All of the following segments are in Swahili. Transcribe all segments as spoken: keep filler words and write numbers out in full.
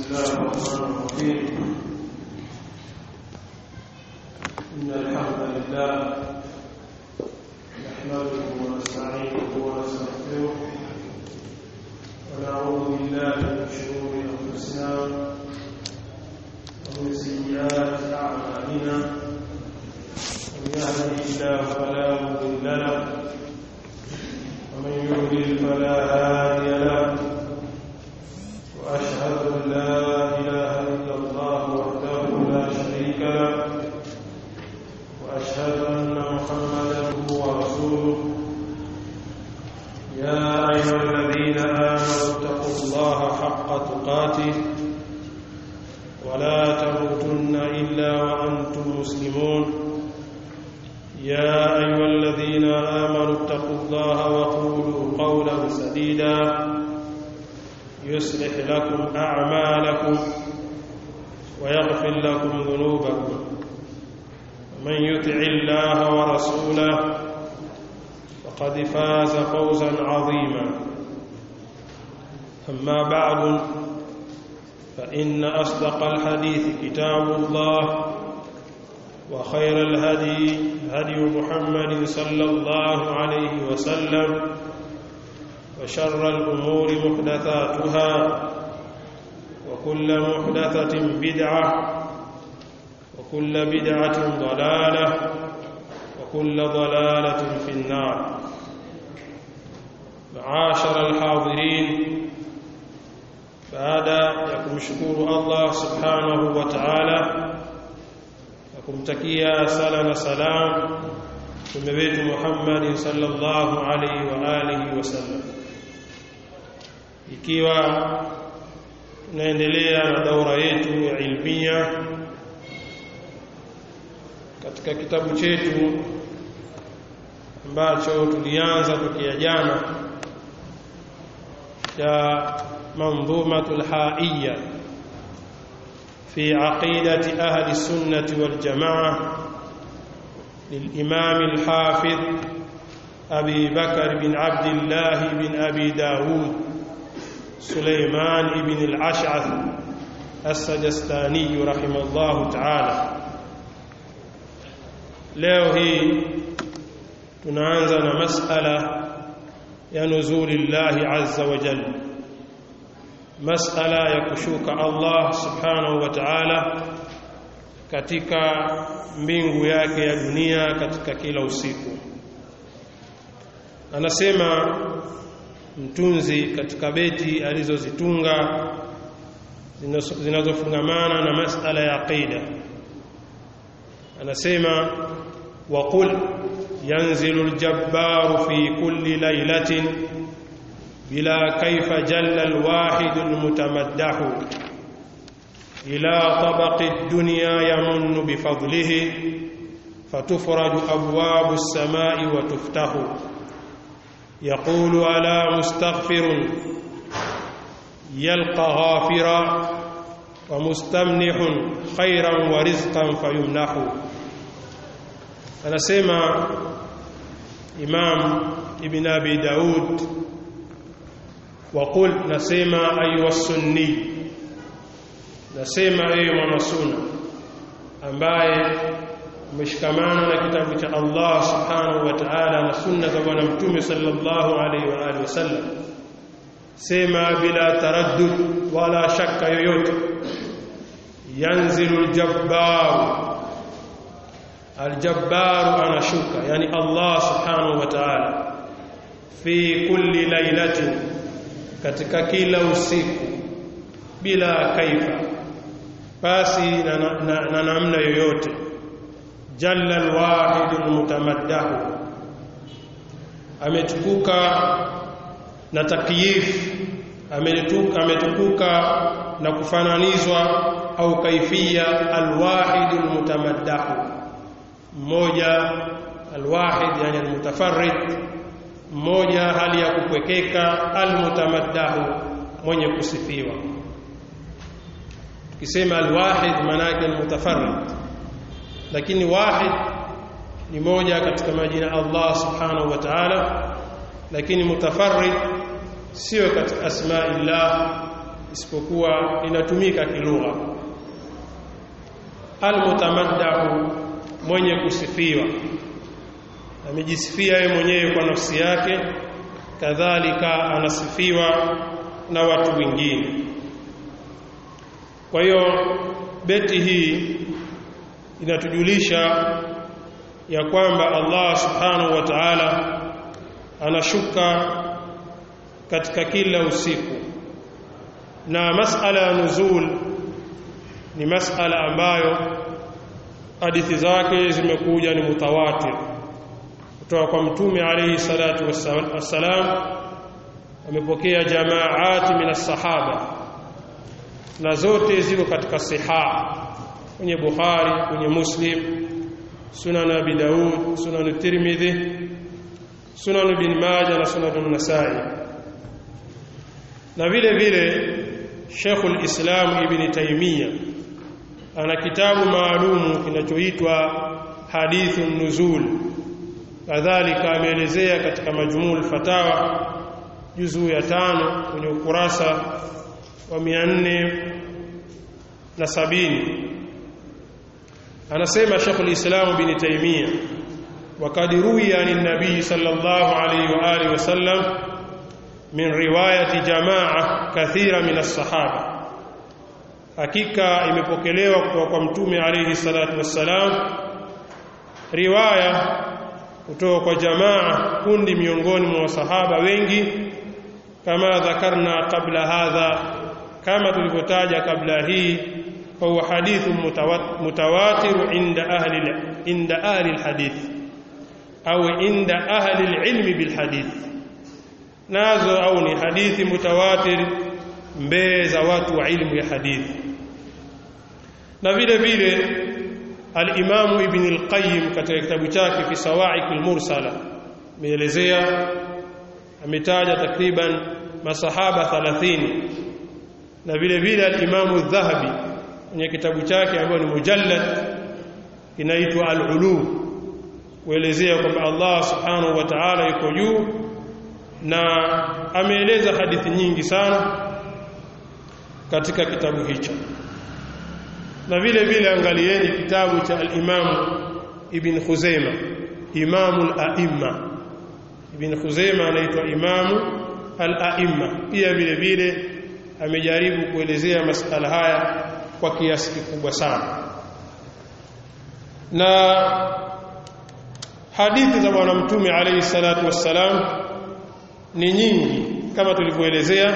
الله الرحمن الرحيم. إن الحمد لله نحمده ونستعينه ونستغفره ونعوذ بالله من شرور أنفسنا ومن سيئات أعمالنا. من يهده الله فلا مضل له ومن يضلل فلا هادي له. وأشهد أن لا إله إلا الله وحده لا شريك له وأشهد أن محمدا هو رسوله. يا أيها الذين آمنوا اتقوا الله حق تقاته ولا تموتن إلا وأنتم مسلمون. يا أيها الذين آمنوا اتقوا الله وقولوا قولا سديدا يصلح لكم أعمالكم ويغفر لكم ذنوبكم. ومن يطع الله ورسوله فقد فاز فوزا عظيما. أما بعد فإن أصدق الحديث كتاب الله وخير الهدي هدي محمد صلى الله عليه وسلم وشر الأمور محدثاتها وكل محدثة بدعة وكل بدعة ضلالة وكل ضلالة في النار. معاشر الحاضرين، بعد يكم شكور الله سبحانه وتعالى وكمتكيا سلام سلام ثم محمد صلى الله عليه وآله وسلم. Ikiwa tunaendelea na daura yetu ya ilmia katika kitabu chetu ambacho tulianza tukia jana cha Manzumatul Haiyya fi aqidati ahli sunnati wal jamaa للإمام الحافظ أبي بكر بن عبد الله بن أبي داود سليمان بن الأشعث السجستاني رحمه الله تعالى. leo hii tunaanza na masala ya nuzulillahi azza wa jalla, masala ya kushuka Allah subhanahu wa ta'ala katika mbingu yake ya dunia katika kila usiku. Anasema mtunzi katika beti alizozitunga zinazofungamana na masala ya aqida, anasema waqul yanzilu aljabbaru fi kulli laylatin bila kayfa jalla alwahid almutamaddahu ila tabaqi ad-dunya yamunnu bifadlihi fatufraju abwabu as-samai wa tuftahu يقول ألا مستغفر يلقى غافرا ومستمنح خيرا ورزقا فيمنح. anasema Imam Ibn Abi Daud وقل nasema ayuha sunni, nasema ewe mwanasunna ambaye umeshikamana na kitabu cha Allah subhanahu wa ta'ala na sunna za bwana mtume sallallahu alaihi wa alihi wasallam, sema bila taraddud wala shaka yoyote, yanzilu aljabbar, aljabbar anashuka, yani Allah subhanahu wa ta'ala, fi kulli lailatin, katika kila usiku, bila kaifa, basi na, na, na namna yoyote, jalla alwahid almutamaddahu, ametukuka na takyif, ametukuka ametukuka na kufananizwa au kaifia alwahid almutamaddahu, mmoja alwahid yani almutafarrid, mmoja hali ya kupwekeka, almutamaddahu mwenye kusifiwa. Tukisema alwahid maana yake almutafarrid, lakini wahid ni moja katika majina Allah subhanahu wa ta'ala, lakini mutafarrid sio katika asma'illah isipokuwa inatumika kilugha. Al-mutamaddahu, mwenye kusifiwa, amejisifia yeye mwenyewe kwa nafsi yake, kadhalika anasifiwa na watu wengine. Kwa hiyo beti hii inatujulisha ya kwamba Allah subhanahu wa ta'ala anashuka katika kila usiku, na masala ya nuzul ni masala ambayo hadithi zake zimekuja ni mutawatir kutoka kwa Mtume alayhi salatu wassalam. Amepokea jamaati min as-sahaba, na zote ziko katika sahih kwenye Bukhari, kwenye Muslim, Sunan Abi Daud, Sunan Tirmidhi, Sunan Ibn Majah na Sunan An-Nasa'i. Na vile vile Sheikh al-Islam Ibn Taymiyyah ana kitabu maalumu kinachoitwa Hadithun Nuzul, kadhalika ameelezea katika Majmu'ul Fatawa juzu ya tano kwenye ukurasa wa mia nne na sabini. Anasema Sheikh al-Islam Ibn Taymiyyah, وقد روي عن النبي صلى الله عليه وآله وسلم من رواية جماعة كثيرة من الصحابة. hakika imepokelewa kutoka kwa Mtume alayhi salatu wassalam riwaya kutoka kwa jamaa, kundi miongoni mwa sahaba wengi, kama dhakarna kabla hadha, kama tulivyotaja kabla hii, kwa hadithu mutawatir inda ahli inda ahli alhadith au inda ahli alilm bilhadith, nazo au ni hadithi mutawatir mbele za watu wa ilmu ya hadithi. Na vile vile al-Imam Ibn al-Qayyim katika kitabu chake fi Sawa'iq al-Mursala ameelezea, ametaja takriban masahaba thelathini. Na vile vile al-Imam al-Dhahabi kwenye kitabu chake ambacho ni mujallad kinaitwa al-Ulu, kuelezea kwamba Allah subhanahu wa ta'ala yuko juu, na ameeleza hadithi nyingi sana katika kitabu hicho. Na vile vile angalieni kitabu cha al-Imam Ibn Khuzaimah, Imamul A'imma. Ibn Khuzaimah anaitwa Imamu al-A'imma, pia vile vile amejaribu kuelezea masala haya kwa kiasi kikubwa sana. Na hadithi za Bwana Mtume alayhi salatu wassalam ni nyingi kama tulivyoelezea,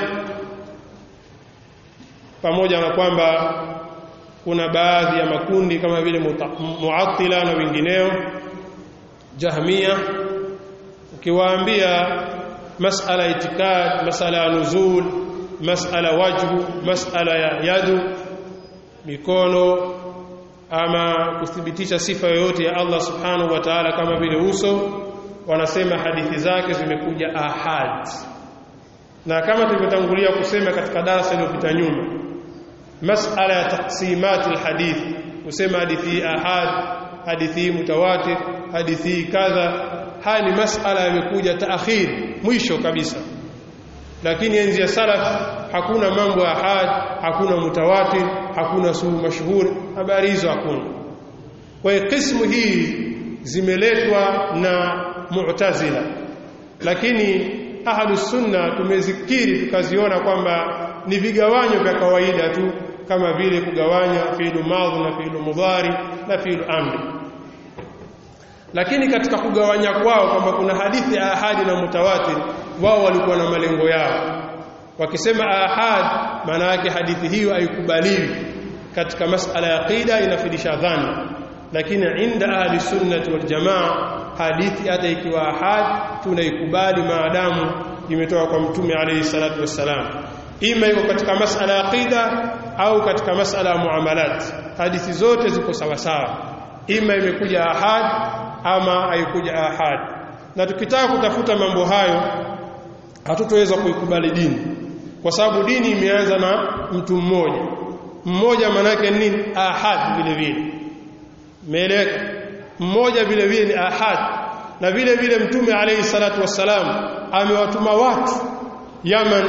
pamoja na kwamba kuna baadhi ya makundi kama vile Mu'attila na wengineo, Jahmiya, ukiwaambia masala itikad, masala ya nuzul, masala wajhu, masala ya yadu, mikono, ama kuthibitisha sifa yoyote ya Allah subhanahu wa ta'ala kama vile uso, wanasema hadithi zake zimekuja ahad. Na kama tulivyotangulia kusema katika darasa iliyopita nyuma, masala ya taqsimat alhadith, kusema hadithi ahad, hadithi mutawatir, hadithi kadha, haya ni masala yamekuja taakhir, mwisho kabisa. Lakini enzi ya salaf hakuna mambo ya ahad, hakuna mutawatir, hakuna suhu mashhur, habari hizo hakuna. Kwa hiyo kismu hii zimeletwa na Mu'tazila, lakini ahlus sunna tumezikiri tukaziona kwamba ni vigawanyo vya kawaida tu, kama vile kugawanya fi'lu madhi na fi'lu mudhari na fi'lu amri. Lakini katika kugawanya kwao kwamba kuna hadithi ahadi na mutawatir, wao walikuwa na malengo yao. Wakisema ahad, maana yake hadithi hiyo haikubaliwi katika masala ya aqida, inafidisha dhana. Lakini inda ahli sunnah wal jamaa, hadithi hata ikiwa ahad tunaikubali maadamu imetoka kwa Mtume alayhi salatu wassalam, ima iko katika masala ya aqida au katika masala ya muamalat. Hadithi zote ziko sawa sawa, ima imekuja ahad ama haikuja ahad. Na tukitaka kutafuta mambo hayo hatutoweza kuikubali dini, kwa sababu dini imeanza na mtu mmoja mmoja. Manake nini? Ahad. Vile vile meleka mmoja vile vile ni ahad. Na vile vile Mtume alayhi salatu wassalam amewatuma watu Yaman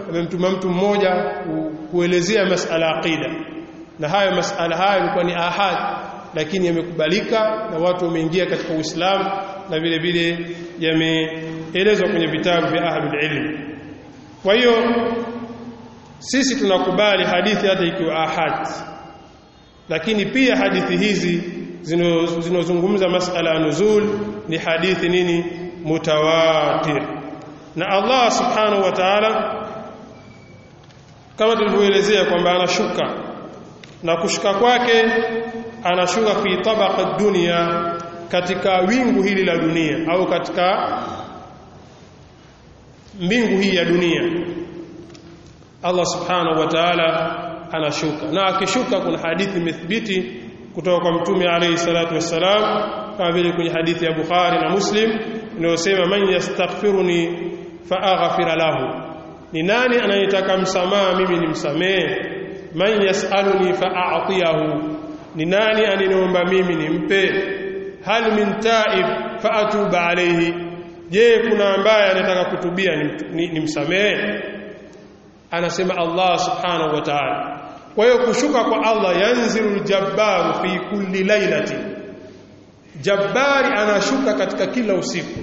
amemtuma mtu mmoja kuelezea masala aqida, na hayo masala hayo yalikuwa ni ahad, lakini yamekubalika na watu wameingia katika Uislamu, na vile vile yameelezwa kwenye vitabu vya ahlul ilm. Kwa hiyo sisi tunakubali hadithi hata ikiwa ahad, lakini pia hadithi hizi zinazozungumza masala ya nuzul ni hadithi nini? Mutawatir. Na Allah subhanahu wa ta'ala kama tulivyoelezea kwamba anashuka, na kushuka kwake anashuka fi tabaqa dunya, katika wingu hili la dunia au katika mbingu hii ya dunia. Allah subhanahu wa ta'ala anashuka, na akishuka kuna hadithi imethibiti kutoka kwa Mtume alayhi salatu wassalam, kama vile kwenye hadithi ya Bukhari na Muslim inayosema man yastaghfiruni fa aghfir lahu, ni nani anayetaka msamaha mimi nimsamehe? Man yasaluni fa a'tiyahu, ni nani aniniomba mimi nimpe? Hal min ta'ib fa atuba alayhi, je kuna ambaye anataka kutubia nimsamehe? Anasema Allah subhanahu wa ta'ala. Kwa hiyo kushuka kwa Allah, yanzilul jabbaru fi kulli lailati, jabbari anashuka katika kila usiku.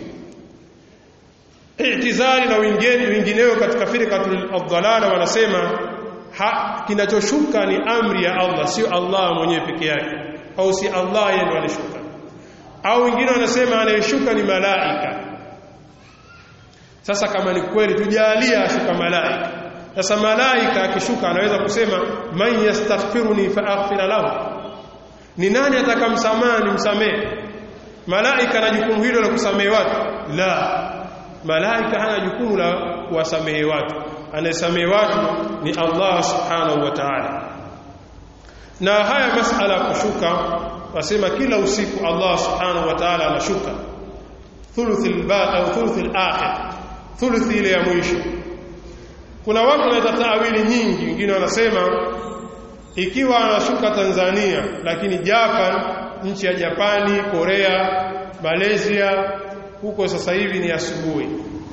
I'tizali na wengine wengineo katika firqatul adhalala wanasema kinachoshuka ni amri ya Allah, sio Allah mwenyewe peke yake, au si Allah yeye ndiye anashuka. Au wengine wanasema anayeshuka ni malaika. Sasa kama ni kweli tujalia ashuka malaika, sasa malaika akishuka anaweza kusema man yastaghfiruni fa aghfir lahu, ni nani atakamsamaha nimsamehe? Malaika ana jukumu hilo la kusamehe watu? La, malaika hana jukumu la kuwasamehe watu. Anayesamehe watu ni Allah subhanahu wa ta'ala. Na haya masala kushuka, wasema kila usiku Allah subhanahu wa ta'ala anashuka thuluthil ba au thuluthil akhir, thuluthi ile ya mwisho. Kuna watu wanataka taawili nyingi, wengine wanasema ikiwa anashuka Tanzania, lakini Japan, nchi ya Japani, Korea, Malaysia, huko sasa hivi ni asubuhi.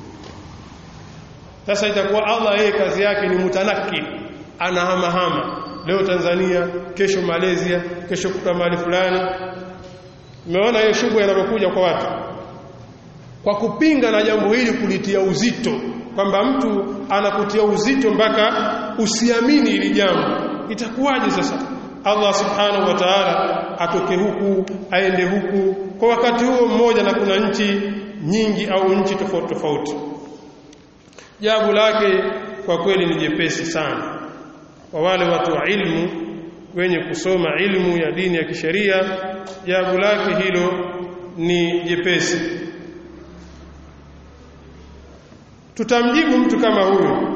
Sasa itakuwa Allah yeye kazi yake ni mutanaki, anahamahama, leo Tanzania, kesho Malaysia, kesho kutoka mahali fulani. Umeona hiyo shughuli inapokuja kwa watu, kwa kupinga na jambo hili kulitia uzito, kwamba mtu anakutia uzito mpaka usiamini hili jambo. Itakuwaje sasa Allah subhanahu wa ta'ala atoke huku aende huku kwa wakati huo mmoja, na kuna nchi nyingi au nchi tofauti tofauti? Jawabu lake kwa kweli ni jepesi sana. Kwa wale watu wa ilmu wenye kusoma ilmu ya dini ya kisheria, jawabu lake hilo ni jepesi. Tutamjibu mtu kama huyo.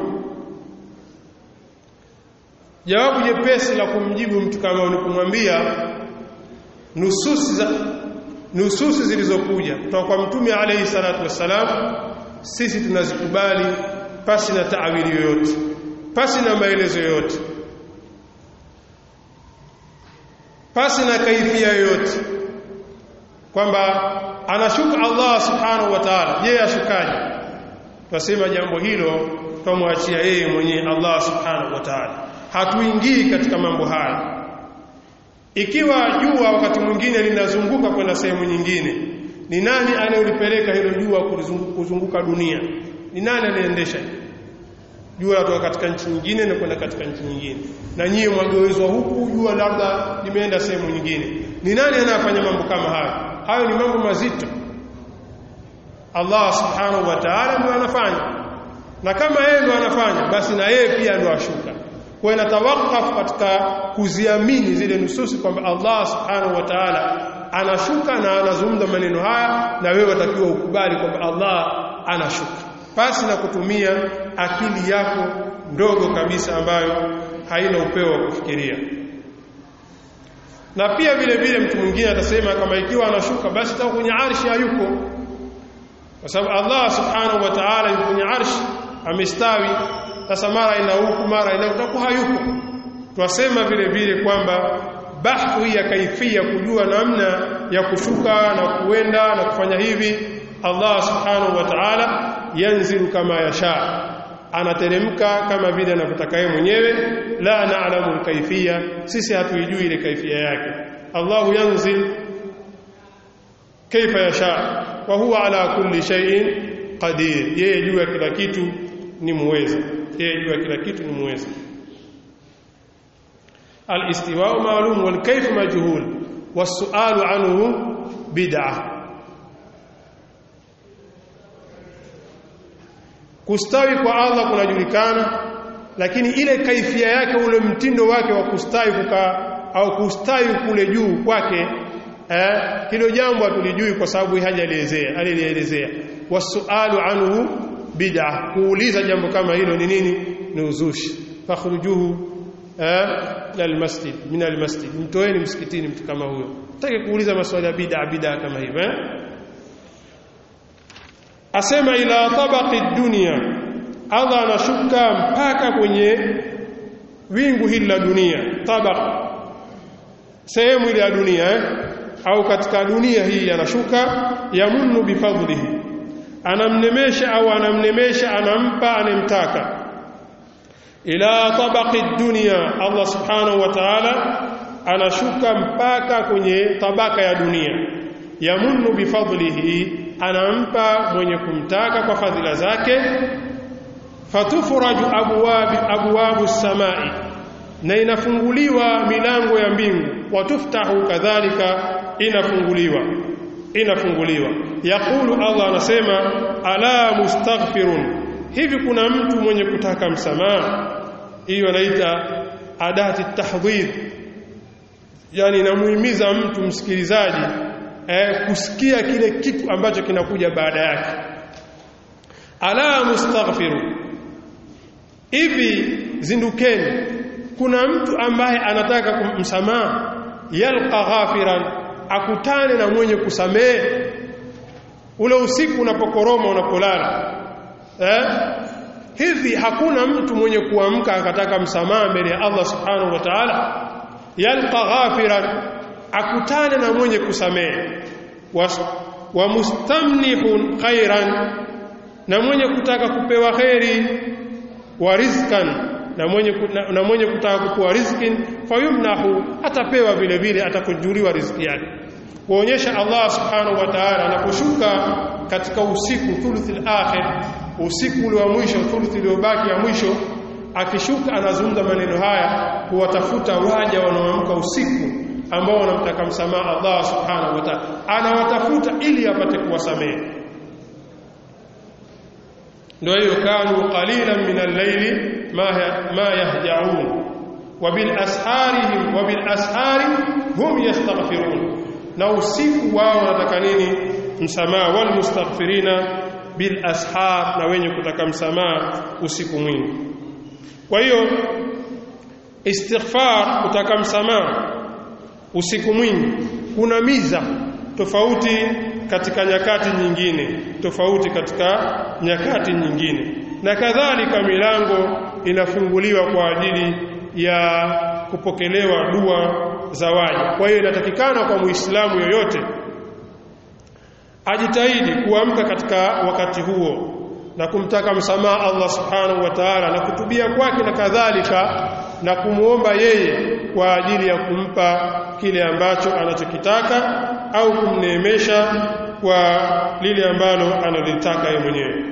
Jawabu jepesi la kumjibu mtu kama huyo ni kumwambia nususi za nususi zilizokuja kutoka kwa Mtume alayhi salatu wassalam, sisi tunazikubali pasi na taawili yoyote, pasi na maelezo yoyote, pasi na kaifia yoyote, kwamba anashuka Allah subhanahu wa ta'ala. Je, ashukaje? Tunasema jambo hilo tumwachia yeye mwenyewe Allah subhanahu wa ta'ala, hatuingii katika mambo haya. Ikiwa jua wakati mwingine linazunguka kwenda sehemu nyingine, ni nani anayelipeleka hilo jua kuzunguka dunia? Ni nani anaendesha jua kutoka katika nchi nyingine na kwenda katika nchi nyingine? Na nyie mwagewezwa huku, jua labda limeenda sehemu nyingine. Ni nani anayefanya mambo kama hayo? Hayo ni mambo mazito. Allah subhanahu wa ta'ala ndiye anafanya, na kama yeye ndiye anafanya, basi na yeye pia ndiye ashuka. Kwa hiyo natawakaf katika kuziamini zile nususi kwamba Allah subhanahu wa ta'ala anashuka na anazungumza maneno haya, na wewe utakiwa ukubali kwamba Allah anashuka, pasi na kutumia akili yako ndogo kabisa ambayo haina upeo wa kufikiria. Na pia vile vile mtu mwingine atasema kama ikiwa anashuka basi toka kwenye arshi hayuko, kwa sababu Allah subhanahu wa ta'ala yuko kwenye arshi amestawi. Sasa mara ina huku mara ina utakuwa hayuko. Twasema vile vile kwamba bahthu ya kaifia, kujua namna ya kushuka na kuenda na kufanya hivi, Allah subhanahu wa ta'ala yanzilu kama yasha, anateremka kama vile anavyotaka yeye mwenyewe. La na'lamu al-kayfiyya, sisi hatuijui ile kaifia yake. Allahu yanzil kaifa yasha wa huwa ala kulli shay'in qadir, yeye juu ya kila kitu ni muweza, yeye juu ya kila kitu ni muweza. Al-istiwa ma'lum wal kayf majhul was-su'alu anhu bid'ah. Kustawi kwa Allah kunajulikana, lakini ile kaifia yake, ule mtindo wake wa kustawi kuka au kustawi kule juu kwake, eh hilo jambo hatulijui kwa sababu hajaelezea, alielezea. Wasu'alu anhu bid'ah, kuuliza jambo kama hilo ni nini? Ni uzushi. Fakhrujuhu eh lal masjid min al masjid, mtoeni msikitini mtu kama huyo. Nataka kuuliza maswali ya bid'ah bid'ah kama hivyo eh? Asema ila tabaqi dunia, Allah anashuka mpaka kwenye wingu hili la dunia. Tabaq, sehemu ile ya dunia eh? Au katika dunia hii anashuka. Yamunnu bifadlihi, anamnemesha au anamnemesha, anampa anemtaka. Ila tabaqi dunia, Allah subhanahu wa ta'ala anashuka mpaka kwenye tabaka ya dunia. Yamunnu bifadlihi, anampa mwenye kumtaka kwa fadhila zake. Fatufraju abwabi abwabu samai, na inafunguliwa milango ya mbingu. Watuftahu kadhalika, inafunguliwa inafunguliwa. Yaqulu, Allah anasema, ala mustaghfirun, hivi kuna mtu mwenye kutaka msamaha? Hiyo anaita adati tahdhir, yani inamuhimiza mtu msikilizaji eh, kusikia kile kitu ambacho kinakuja baada yake. Ala mustaghfiru, hivi zindukeni, kuna mtu ambaye anataka kumsamaha. Yalqa ghafiran, akutane na mwenye kusamehe. Ule usiku unapokoroma, unapolala eh, hivi hakuna mtu mwenye kuamka akataka msamaha mbele ya Allah subhanahu wa ta'ala? Yalqa ghafiran, akutane na mwenye kusamehe. Wa mustamnihun khairan, na mwenye kutaka kupewa khairi. Wa rizkan, na mwenye na, na mwenye kutaka kupewa riziki. Fayumnahu, atapewa vile vile, atakujuliwa riziki yake. Kuonyesha Allah subhanahu wa ta'ala anaposhuka katika usiku thuluthil akhir, usiku ule wa mwisho, thuluthi iliyobaki ya mwisho, akishuka anazungumza maneno haya kuwatafuta waja wanaoamka usiku ambao wanamtaka msamaha Allah subhanahu wa ta'ala. Anawatafuta ili apate kuwasamehe. Ndio hiyo, kanu qalilan min al-layli ma ma yahja'un wa bil asharihim wa bil ashari hum yastaghfirun, na usiku wao wanataka nini? Msamaha. Wal mustaghfirina bil ashar, na wenye kutaka msamaha usiku mwingi. Kwa hiyo istighfar, kutaka msamaha usiku mwingi, kuna miza tofauti katika nyakati nyingine, tofauti katika nyakati nyingine. Na kadhalika milango inafunguliwa kwa ajili ya kupokelewa dua za waja. Kwa hiyo inatakikana kwa Muislamu yoyote ajitahidi kuamka katika wakati huo na kumtaka msamaha Allah subhanahu wa ta'ala, na kutubia kwake, na kadhalika na kumuomba yeye kwa ajili ya kumpa kile ambacho anachokitaka au kumneemesha kwa lile ambalo analitaka yeye mwenyewe.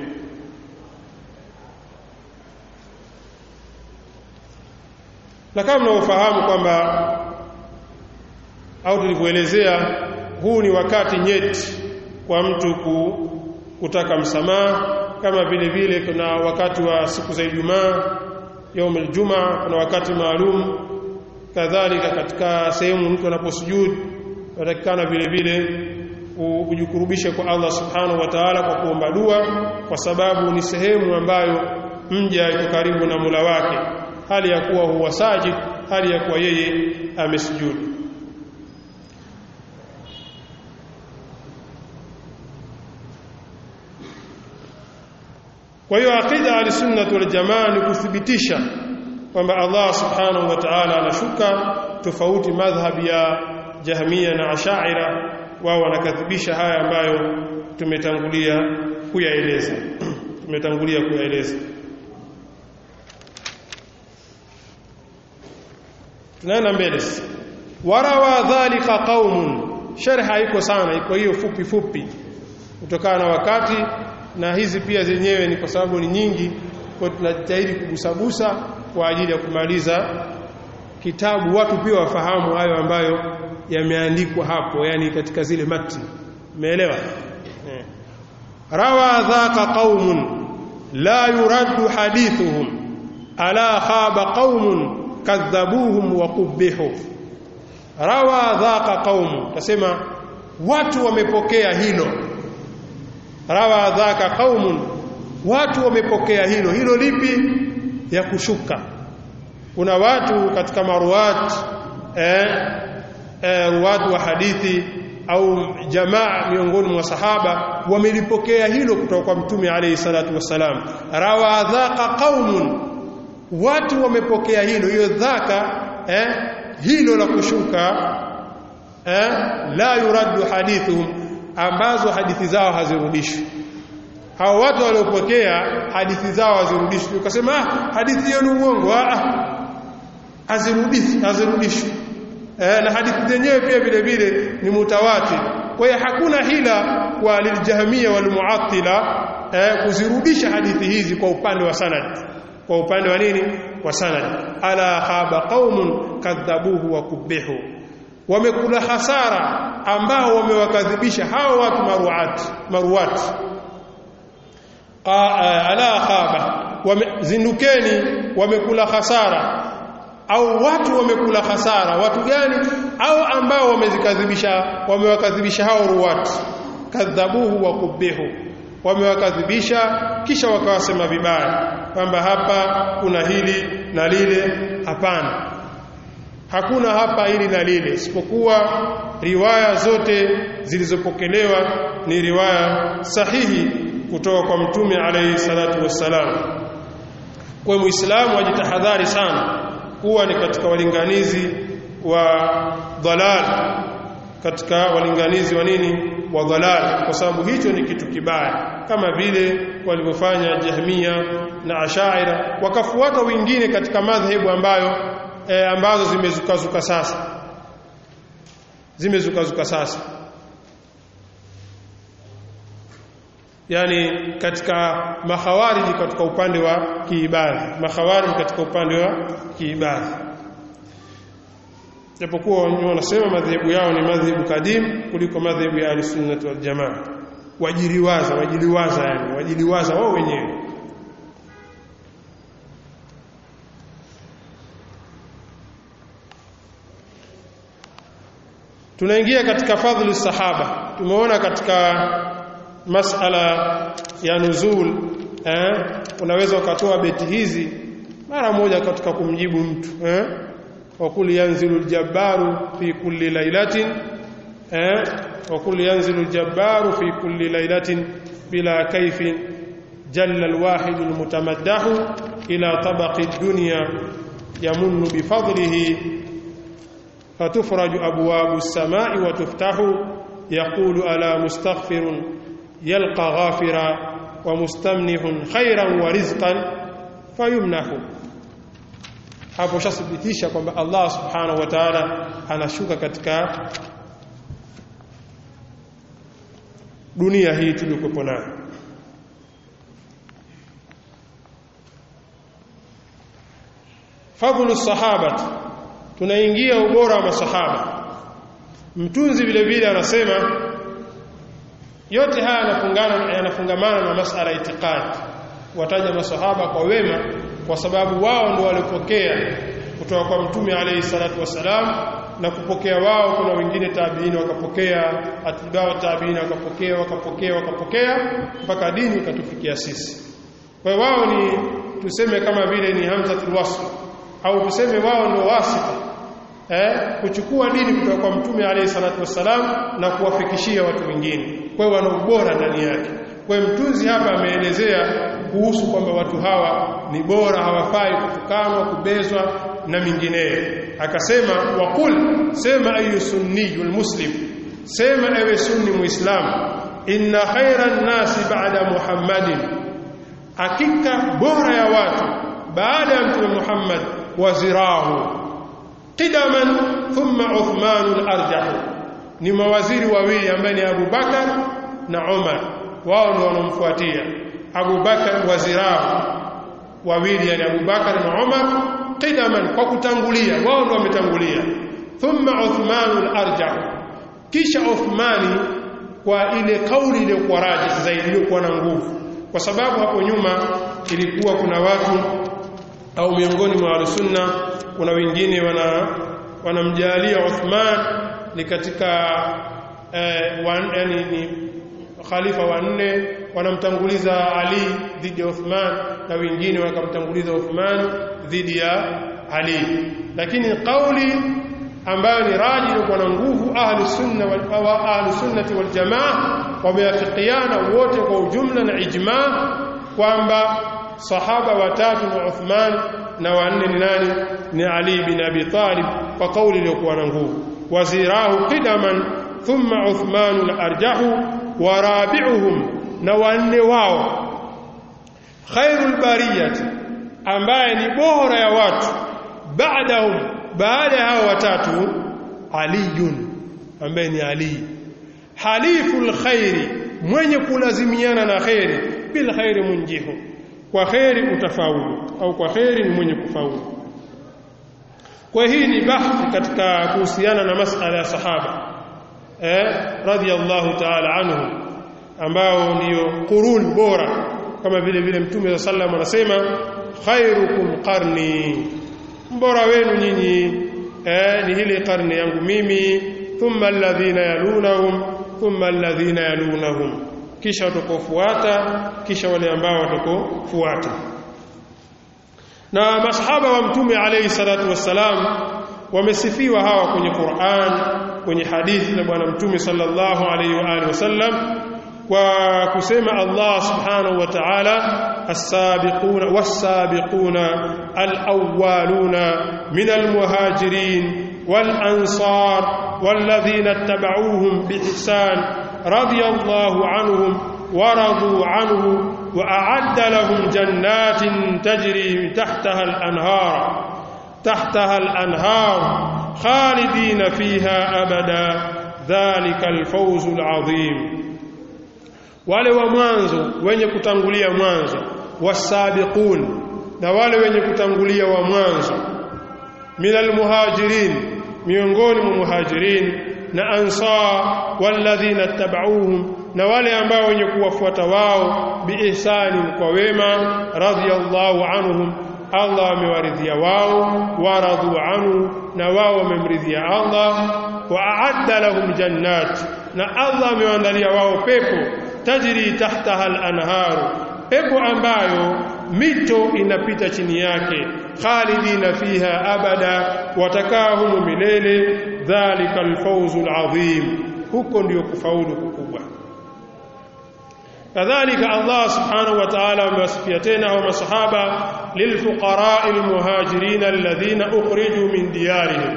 Na kama mnaofahamu kwamba au tulivyoelezea, huu ni wakati nyeti kwa mtu kutaka msamaha, kama vile vile kuna wakati wa siku za Ijumaa, yaum aljumaa, kuna wakati maalum. Kadhalika katika sehemu mtu anaposujud, watakana vile vile ujikurubishe kwa Allah subhanahu wa ta'ala kwa kuomba dua, kwa sababu ni sehemu ambayo mja yuko karibu na Mola wake, hali ya kuwa huwa sajid, hali ya kuwa yeye amesujudu. Kwa hiyo aqida al-sunnah wal jamaa ni kuthibitisha kwamba Allah subhanahu wa ta'ala anashuka, tofauti madhhabi ya Jahmiya na Ash'ira, wao wanakadhibisha haya ambayo tumetangulia kuyaeleza tumetangulia kuyaeleza tunaenda mbele. Warawa dhalika qaumun, sharha iko sana, iko hiyo fupi fupi kutokana na wakati, na hizi pia zenyewe ni kwa sababu ni nyingi, kwa tunajitahidi kugusagusa kwa ajili ya kumaliza kitabu, watu pia wafahamu hayo ambayo yameandikwa hapo, yani katika zile matni. Umeelewa? Eh. Rawa dhaka qaumun la yuraddu hadithuhum ala khaba qaumun kadhabuhum wa qubbihu. Rawa dhaka qaumun, tasema watu wamepokea hilo. Rawa dhaka qaumun, watu wamepokea hilo. Hilo lipi? Ya kushuka. Kuna watu katika maruwat eh, eh watu wa hadithi au jamaa miongoni mwa sahaba wamelipokea hilo kutoka kwa Mtume alayhi salatu wasalam. Rawa dhaka qaumun, watu wamepokea hilo. Hiyo dhaka eh, hilo la kushuka eh, la yuraddu hadithuhum, ambazo hadithi zao hazirudishwi. Hao watu waliopokea hadithi zao hazirudishwi. Ukasema ah, hadithi hiyo ni uongo, ah hazirudishwi, hazirudishwi. Eh, na hadithi zenyewe pia vile vile ni mutawatir. Kwa hiyo hakuna hila kwa liljahmia wal muattila eh, kuzirudisha hadithi hizi kwa upande wa sanad. Kwa upande wa nini? Wa sanad. Ala khaba qaumun kadhabuhu wa kubbihu, wamekula hasara ambao wamewakadhibisha hao watu maruat maruat. Ala khaba, zindukeni, wamekula hasara, au watu wamekula hasara. Watu gani? Au ambao wamezikadhibisha, wamewakadhibisha hao ruwat. Kadhabuhu wa kubbihu, wamewakadhibisha kisha wakawasema vibaya kwamba hapa kuna hili na lile. Hapana, hakuna hapa hili na lile, isipokuwa riwaya zote zilizopokelewa ni riwaya sahihi kutoka kwa Mtume alayhi salatu wassalam. Kwa Muislamu ajitahadhari sana kuwa ni katika walinganizi wa dhalal, katika walinganizi wa nini? Wa dhalal, kwa sababu hicho ni kitu kibaya, kama vile walivyofanya Jahmia na Ashaira, wakafuata wengine katika madhehebu ambayo e, ambazo zimezukazuka sasa zimezukazuka sasa yani katika makhawariji katika upande wa kiibadhi, makhawariji katika upande wa kiibadhi. Japokuwa wanasema madhehebu yao ni madhehebu kadim kuliko madhehebu ya Ahlusunnah wal Jamaa. Wajiliwaza, wajiliwaza yani, wajiliwaza wao wenyewe. Tunaingia katika fadhlu sahaba. Tumeona katika masala ya nuzul eh, unaweza ukatoa beti hizi mara moja katika kumjibu mtu eh, wa kulli yanzilu aljabbaru fi kulli lailatin eh, wa kulli yanzilu aljabbaru fi kulli lailatin bila kaifin jalla alwahid almutamaddahu ila tabaqi ad-dunya yamunnu bifadlihi fatufraju abwabu as-samai wa tuftahu yaqulu ala mustaghfirun yalqa ghafira wa mustamnihun khairan wa rizqan fayumnahu. Hapo shasibitisha kwamba Allah subhanahu wa ta'ala anashuka katika dunia hii tuliokuwa nayo. Fadhlu sahaba, tunaingia ubora wa masahaba. Mtunzi vile vile anasema yote haya yanafungana yanafungamana na masala ya itikadi. Wataja masahaba kwa wema kwa sababu wao ndio walipokea kutoka kwa Mtume alayhi salatu wasalam, na kupokea wao kuna wengine tabiini wakapokea, atibao tabiini wakapokea wakapokea wakapokea mpaka dini ikatufikia sisi. Kwa wao ni tuseme kama vile ni hamzatul wasl, au tuseme wao ndio wasita eh kuchukua dini kutoka kwa Mtume alayhi salatu wasalam na kuwafikishia watu wengine. Kwa hiyo wana ubora ndani yake. Kwa hiyo mtunzi hapa ameelezea kuhusu kwamba watu hawa ni bora, hawafai kutukanwa, kubezwa na mingineyo. Akasema waqul, sema ayu sunniyul muslim, sema ewe sunni muislam, inna khairan nasi ba'da Muhammadin, hakika bora ya watu baada ya Mtume Muhammad wazirahu, qidaman thumma Uthman al-arjah ni mawaziri wawili ambao ni Abu Bakar na Umar wao ndio wanomfuatia Abu Bakar wazirao wawili yani Abu Bakar na Umar qidaman kwa kutangulia wao ndio wametangulia thumma Uthman al-arjah kisha Uthmani kwa ile kauli ile kwa rajih zaidi iliyokuwa na nguvu kwa sababu hapo nyuma ilikuwa kuna watu au miongoni mwa sunna kuna wengine wana wanamjalia Uthman ni katika eh, wan, yani ni khalifa wa nne wanamtanguliza Ali dhidi ya Uthman na wengine wakamtanguliza Uthman dhidi ya Ali lakini kauli ambayo ni raji ilikuwa na nguvu ahli sunna wal ahli sunnati wal jamaa wameafikiana wote kwa ujumla na ijma kwamba sahaba watatu na Uthman na wanne ni nani ni Ali bin Abi Talib kwa kauli iliyokuwa na nguvu wazirahu qidaman thumma Uthman al-arjahu wa rabi'uhum na wanne wao khairul bariyati ambaye ni bora ya watu baadahum baada ya hao watatu aliyun ambaye ni Ali haliful khairi mwenye kulazimiana na khairi bil khairi munjihu kwa khairi utafaulu au kwa khairi ni mwenye kufaulu kwa hii ni bahthi katika kuhusiana na masala ya sahaba eh radiyallahu ta'ala anhu ambao ndio qurun bora kama vile vile mtume sallallahu anasema khairukum qarni mbora wenu nyinyi eh ni ile karne yangu mimi thumma alladhina yalunahum thumma alladhina yalunahum kisha watakofuata kisha wale ambao watakofuata na masahaba wa mtume alayhi salatu wassalam wamesifiwa hawa kwenye Qur'an kwenye hadithi za bwana mtume sallallahu alayhi wa alihi wasallam kwa kusema Allah subhanahu wa ta'ala as-sabiquna was-sabiquna al-awwaluna min al-muhajirin wal-ansar walladhina ittaba'uuhum bi-ihsan radiyallahu anhum wa radu anhu wa a'adda lahum jannatin tajri min tahtaha al-anhar tahtaha al-anhar khalidina fiha abada dhalika al-fawz al-'azim wale wa mwanzo wenye kutangulia mwanzo wasabiqun na wale wenye kutangulia wa mwanzo minal muhajirin miongoni mwa muhajirin na ansar walladhina tabauhum na wale ambao wenye kuwafuata wao biihsani kwa wema radhiyallahu anhum Allah amewaridhia wao waradu anhu na wao wamemridhia Allah wa a'adda lahum jannat na Allah amewaandalia wao pepo tajri tahtaha al-anhar pepo ambayo mito inapita chini yake khalidina fiha abada watakaa humo milele dhalika al-fawzul azim huko ndio kufaulu kukubwa kadhalika Allah subhanahu wa ta'ala amewasifia tena wa masahaba lilfuqara'i almuhajirin alladhina ukhriju min diyarihim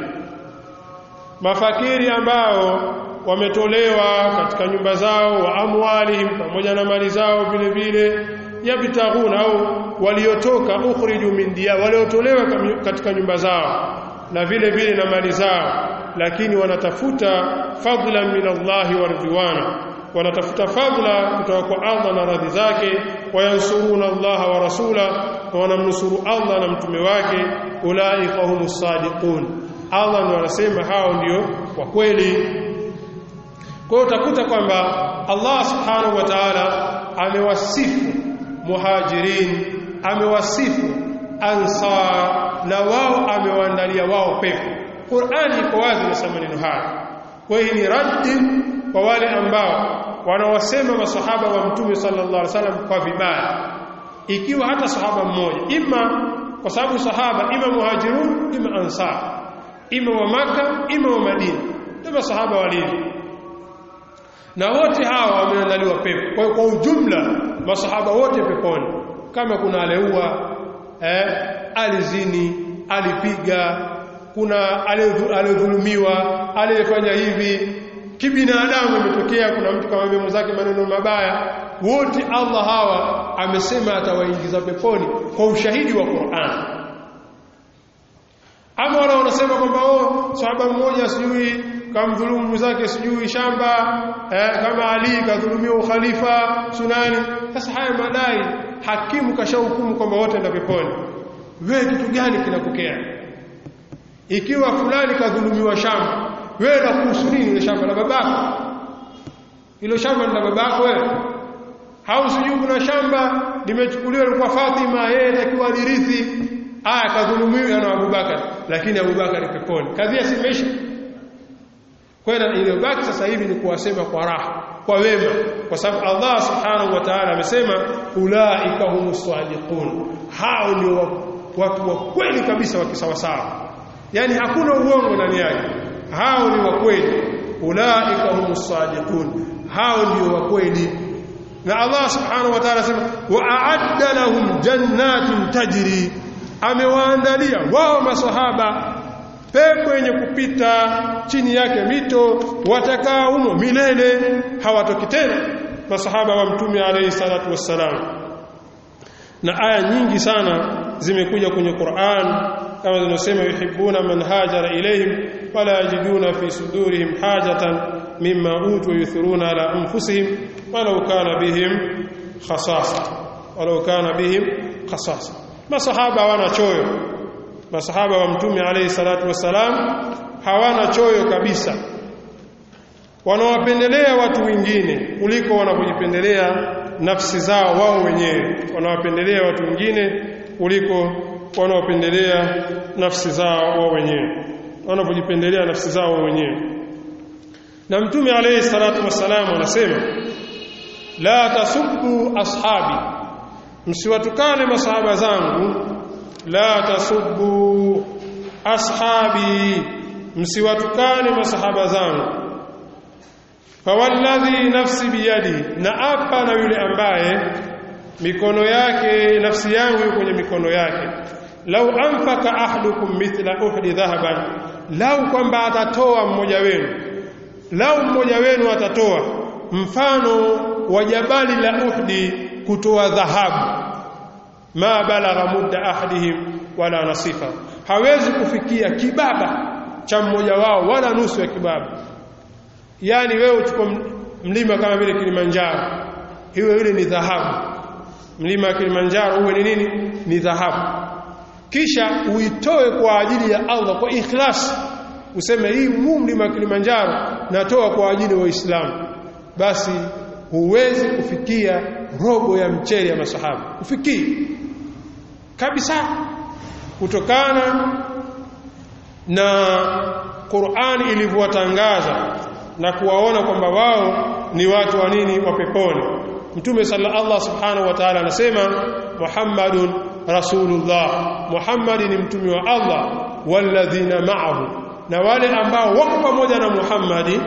mafakiri ambao wametolewa katika nyumba zao wa amwalihim pamoja na mali zao vile vile yabitaghuna au waliotoka ukhriju min diyar waliotolewa katika nyumba zao na vile vile na mali zao lakini wanatafuta fadlan min Allah wa ridwana wanatafuta fadla kutoka kwa Allah na radhi zake wayansuruna Allah wa rasula na wanamnusuru Allah na mtume wake ulaika humus sadiqun Allah ndiye anasema hao ndio wa kweli kwa utakuta kwamba Allah subhanahu wa ta'ala amewasifu muhajirin amewasifu ansar na wao amewaandalia wao pepo Qur'ani iko wazi inasema maneno haya kwa hiyo ni raddi kwa wale ambao wanawasema masahaba wa mtume sallallahu alaihi wasallam kwa vibaya ikiwa hata sahaba mmoja ima kwa sababu sahaba ima muhajirun ima ansar ima wa Makka ima wa Madina ndio sahaba walivyo na wote hawa wameandaliwa pepo kwa kwa ujumla masahaba wote peponi kama kuna aleua eh alizini alipiga kuna aliyedhulumiwa aliyefanya hivi kibinadamu imetokea kuna mtu kama mimi mwenzake maneno mabaya wote Allah hawa amesema atawaingiza peponi kwa ushahidi wa Qur'an ama wale wanaosema kwamba oh sahaba mmoja sijui kamdhulumu mwenzake sijui shamba eh, kama Ali kadhulumiwa ukhalifa sunani. Sasa haya madai hakimu kashahukumu kwamba wote ndio peponi. Wewe kitu gani kinakukea? Ikiwa fulani kadhulumiwa shamba, wewe unakuhusu nini ile shamba la babako? Hilo shamba ni la babako wewe? Hau sijui kuna shamba limechukuliwa kwa Fatima, yeye atakiwa adirithi. Aya kadhulumiwa na Abubakar, lakini Abubakar ni peponi. Kadhia simesha. Kwa hiyo ile baki sasa hivi ni kuwasema kwa raha, kwa wema, kwa sababu Allah subhanahu wa ta'ala amesema ulaika humus sadiqun. Hao ndio watu wa kweli kabisa wa kisawasawa. Yani hakuna uongo ndani yake. Hao ni wa kweli. Ulaika humus sadiqun. Hao ndio wa kweli. Na Allah subhanahu wa ta'ala asema wa a'adda lahum jannatin tajri, amewaandalia wao maswahaba pepo yenye kupita chini yake mito, watakaa humo milele, hawatoki tena masahaba wa mtume alayhi salatu wassalam. Na aya nyingi sana zimekuja kwenye Qur'an kama zinasema yuhibbuna man hajara ilayhim wala yajiduna fi sudurihim hajatan mimma utu yuthiruna ala anfusihim walau kana bihim khasasa walau kana bihim khasasa. Masahaba wana choyo, masahaba wa mtume alayhi salatu wasalam hawana choyo kabisa. Wanawapendelea watu wengine kuliko wanapojipendelea nafsi zao wao wenyewe. Wanawapendelea watu wengine kuliko wanaopendelea nafsi zao wao wenyewe, wanapojipendelea nafsi zao wao wenyewe. Na mtume alayhi salatu wasalam anasema la tasubbu ashabi, msiwatukane masahaba zangu. La tasubbu ashabi, msiwatukane masahaba zangu. Fawalladhi nafsi biyadi, na apa na yule ambaye mikono yake, nafsi yangu iko kwenye mikono yake. Lau anfaka ahdukum mithla uhdi dhahaban, lau kwamba atatoa mmoja wenu, lau mmoja wenu atatoa mfano wa jabali la Uhdi kutoa dhahabu, ma balagha mudda ahadihim wala nasifa, hawezi kufikia kibaba cha mmoja wao wala nusu ya kibaba. Yani wewe uchukue mlima kama vile Kilimanjaro, hiyo ile ni dhahabu. Mlima Kilimanjaro uwe ni nini? Ni dhahabu. Kisha uitoe kwa ajili ya Allah kwa ikhlas, useme hii mlima Kilimanjaro natoa kwa ajili ya Waislamu, basi huwezi kufikia robo ya mchele ya masahaba, ufikii kabisa, kutokana na Qur'ani ilivyowatangaza na kuwaona kwamba wao ni watu wa nini, wa peponi. Mtume sallallahu subhanahu wa ta'ala anasema Muhammadun rasulullah, Muhammad ni mtume wa Allah, walladhina ma'ahu, na wale ambao wako pamoja na Muhammad,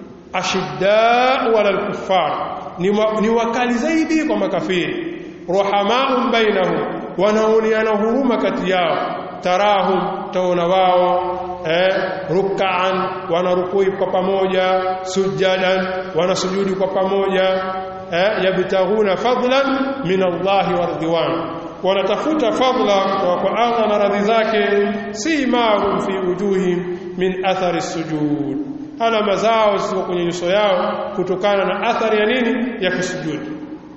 ashidda wala kuffar, ni, ni wakali zaidi kwa makafiri, ruhamaun bainahum, wanaoniana huruma kati yao, tarahum, taona wao eh, ruk'an, wanarukui kwa pamoja, sujadan, wanasujudi kwa pamoja, eh, yabtaghuna fadlan min Allah wa ridwan, wanatafuta fadla kwa Allah na radhi zake. Si ma'hum fi wujuhim min athari sujud, alama zao ziko kwenye nyuso yao kutokana na athari ya nini, ya kusujudi.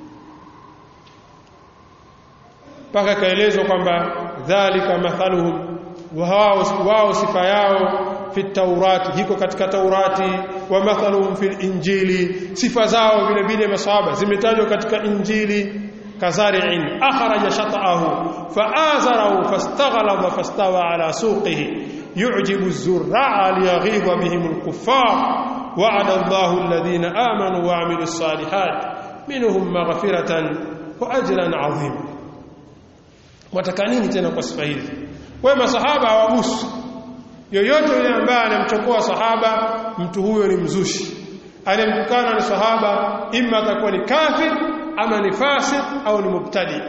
Paka kaelezwa kwamba dhalika mathaluhum, wao wao sifa yao fi Taurati, hiko katika Taurati, wa mathaluhum fil Injili, sifa zao vile vile masahaba zimetajwa katika Injili. kazari'in akhraja shata'ahu fa'azarahu fastaghlaba fastawa ala suqihi yu'jibu az-zurra'a liyaghidha bihim al-kuffar wa'ada Allahu alladhina amanu wa 'amilus salihati minhum maghfiratan wa ajran 'azim. Wataka nini tena kwa sifa hizi? Kwa masahaba hawagusi yoyote yule ambaye anamchokoa sahaba, mtu huyo ni mzushi. Anemtukana ni sahaba, imma atakuwa ni kafir ama ni fasik au ni mubtadi.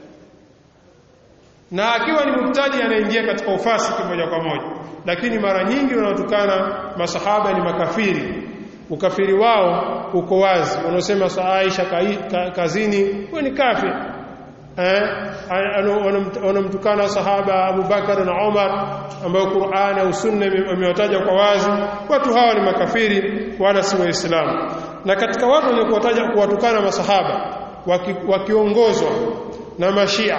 Na akiwa ni mubtadi anaingia katika ufasiki moja kwa moja. Lakini mara nyingi wanaotukana masahaba ni makafiri. Ukafiri wao uko wazi. Wanaosema Aisha kazini, wewe ni kafir. Eh? wanamtukana sahaba Abu Bakar na Umar ambao Qur'ani au Sunna imewataja kwa wazi. Watu hawa ni makafiri wala si waislamu. Na katika watu waliokuwataja kuwatukana masahaba wakiongozwa na mashia,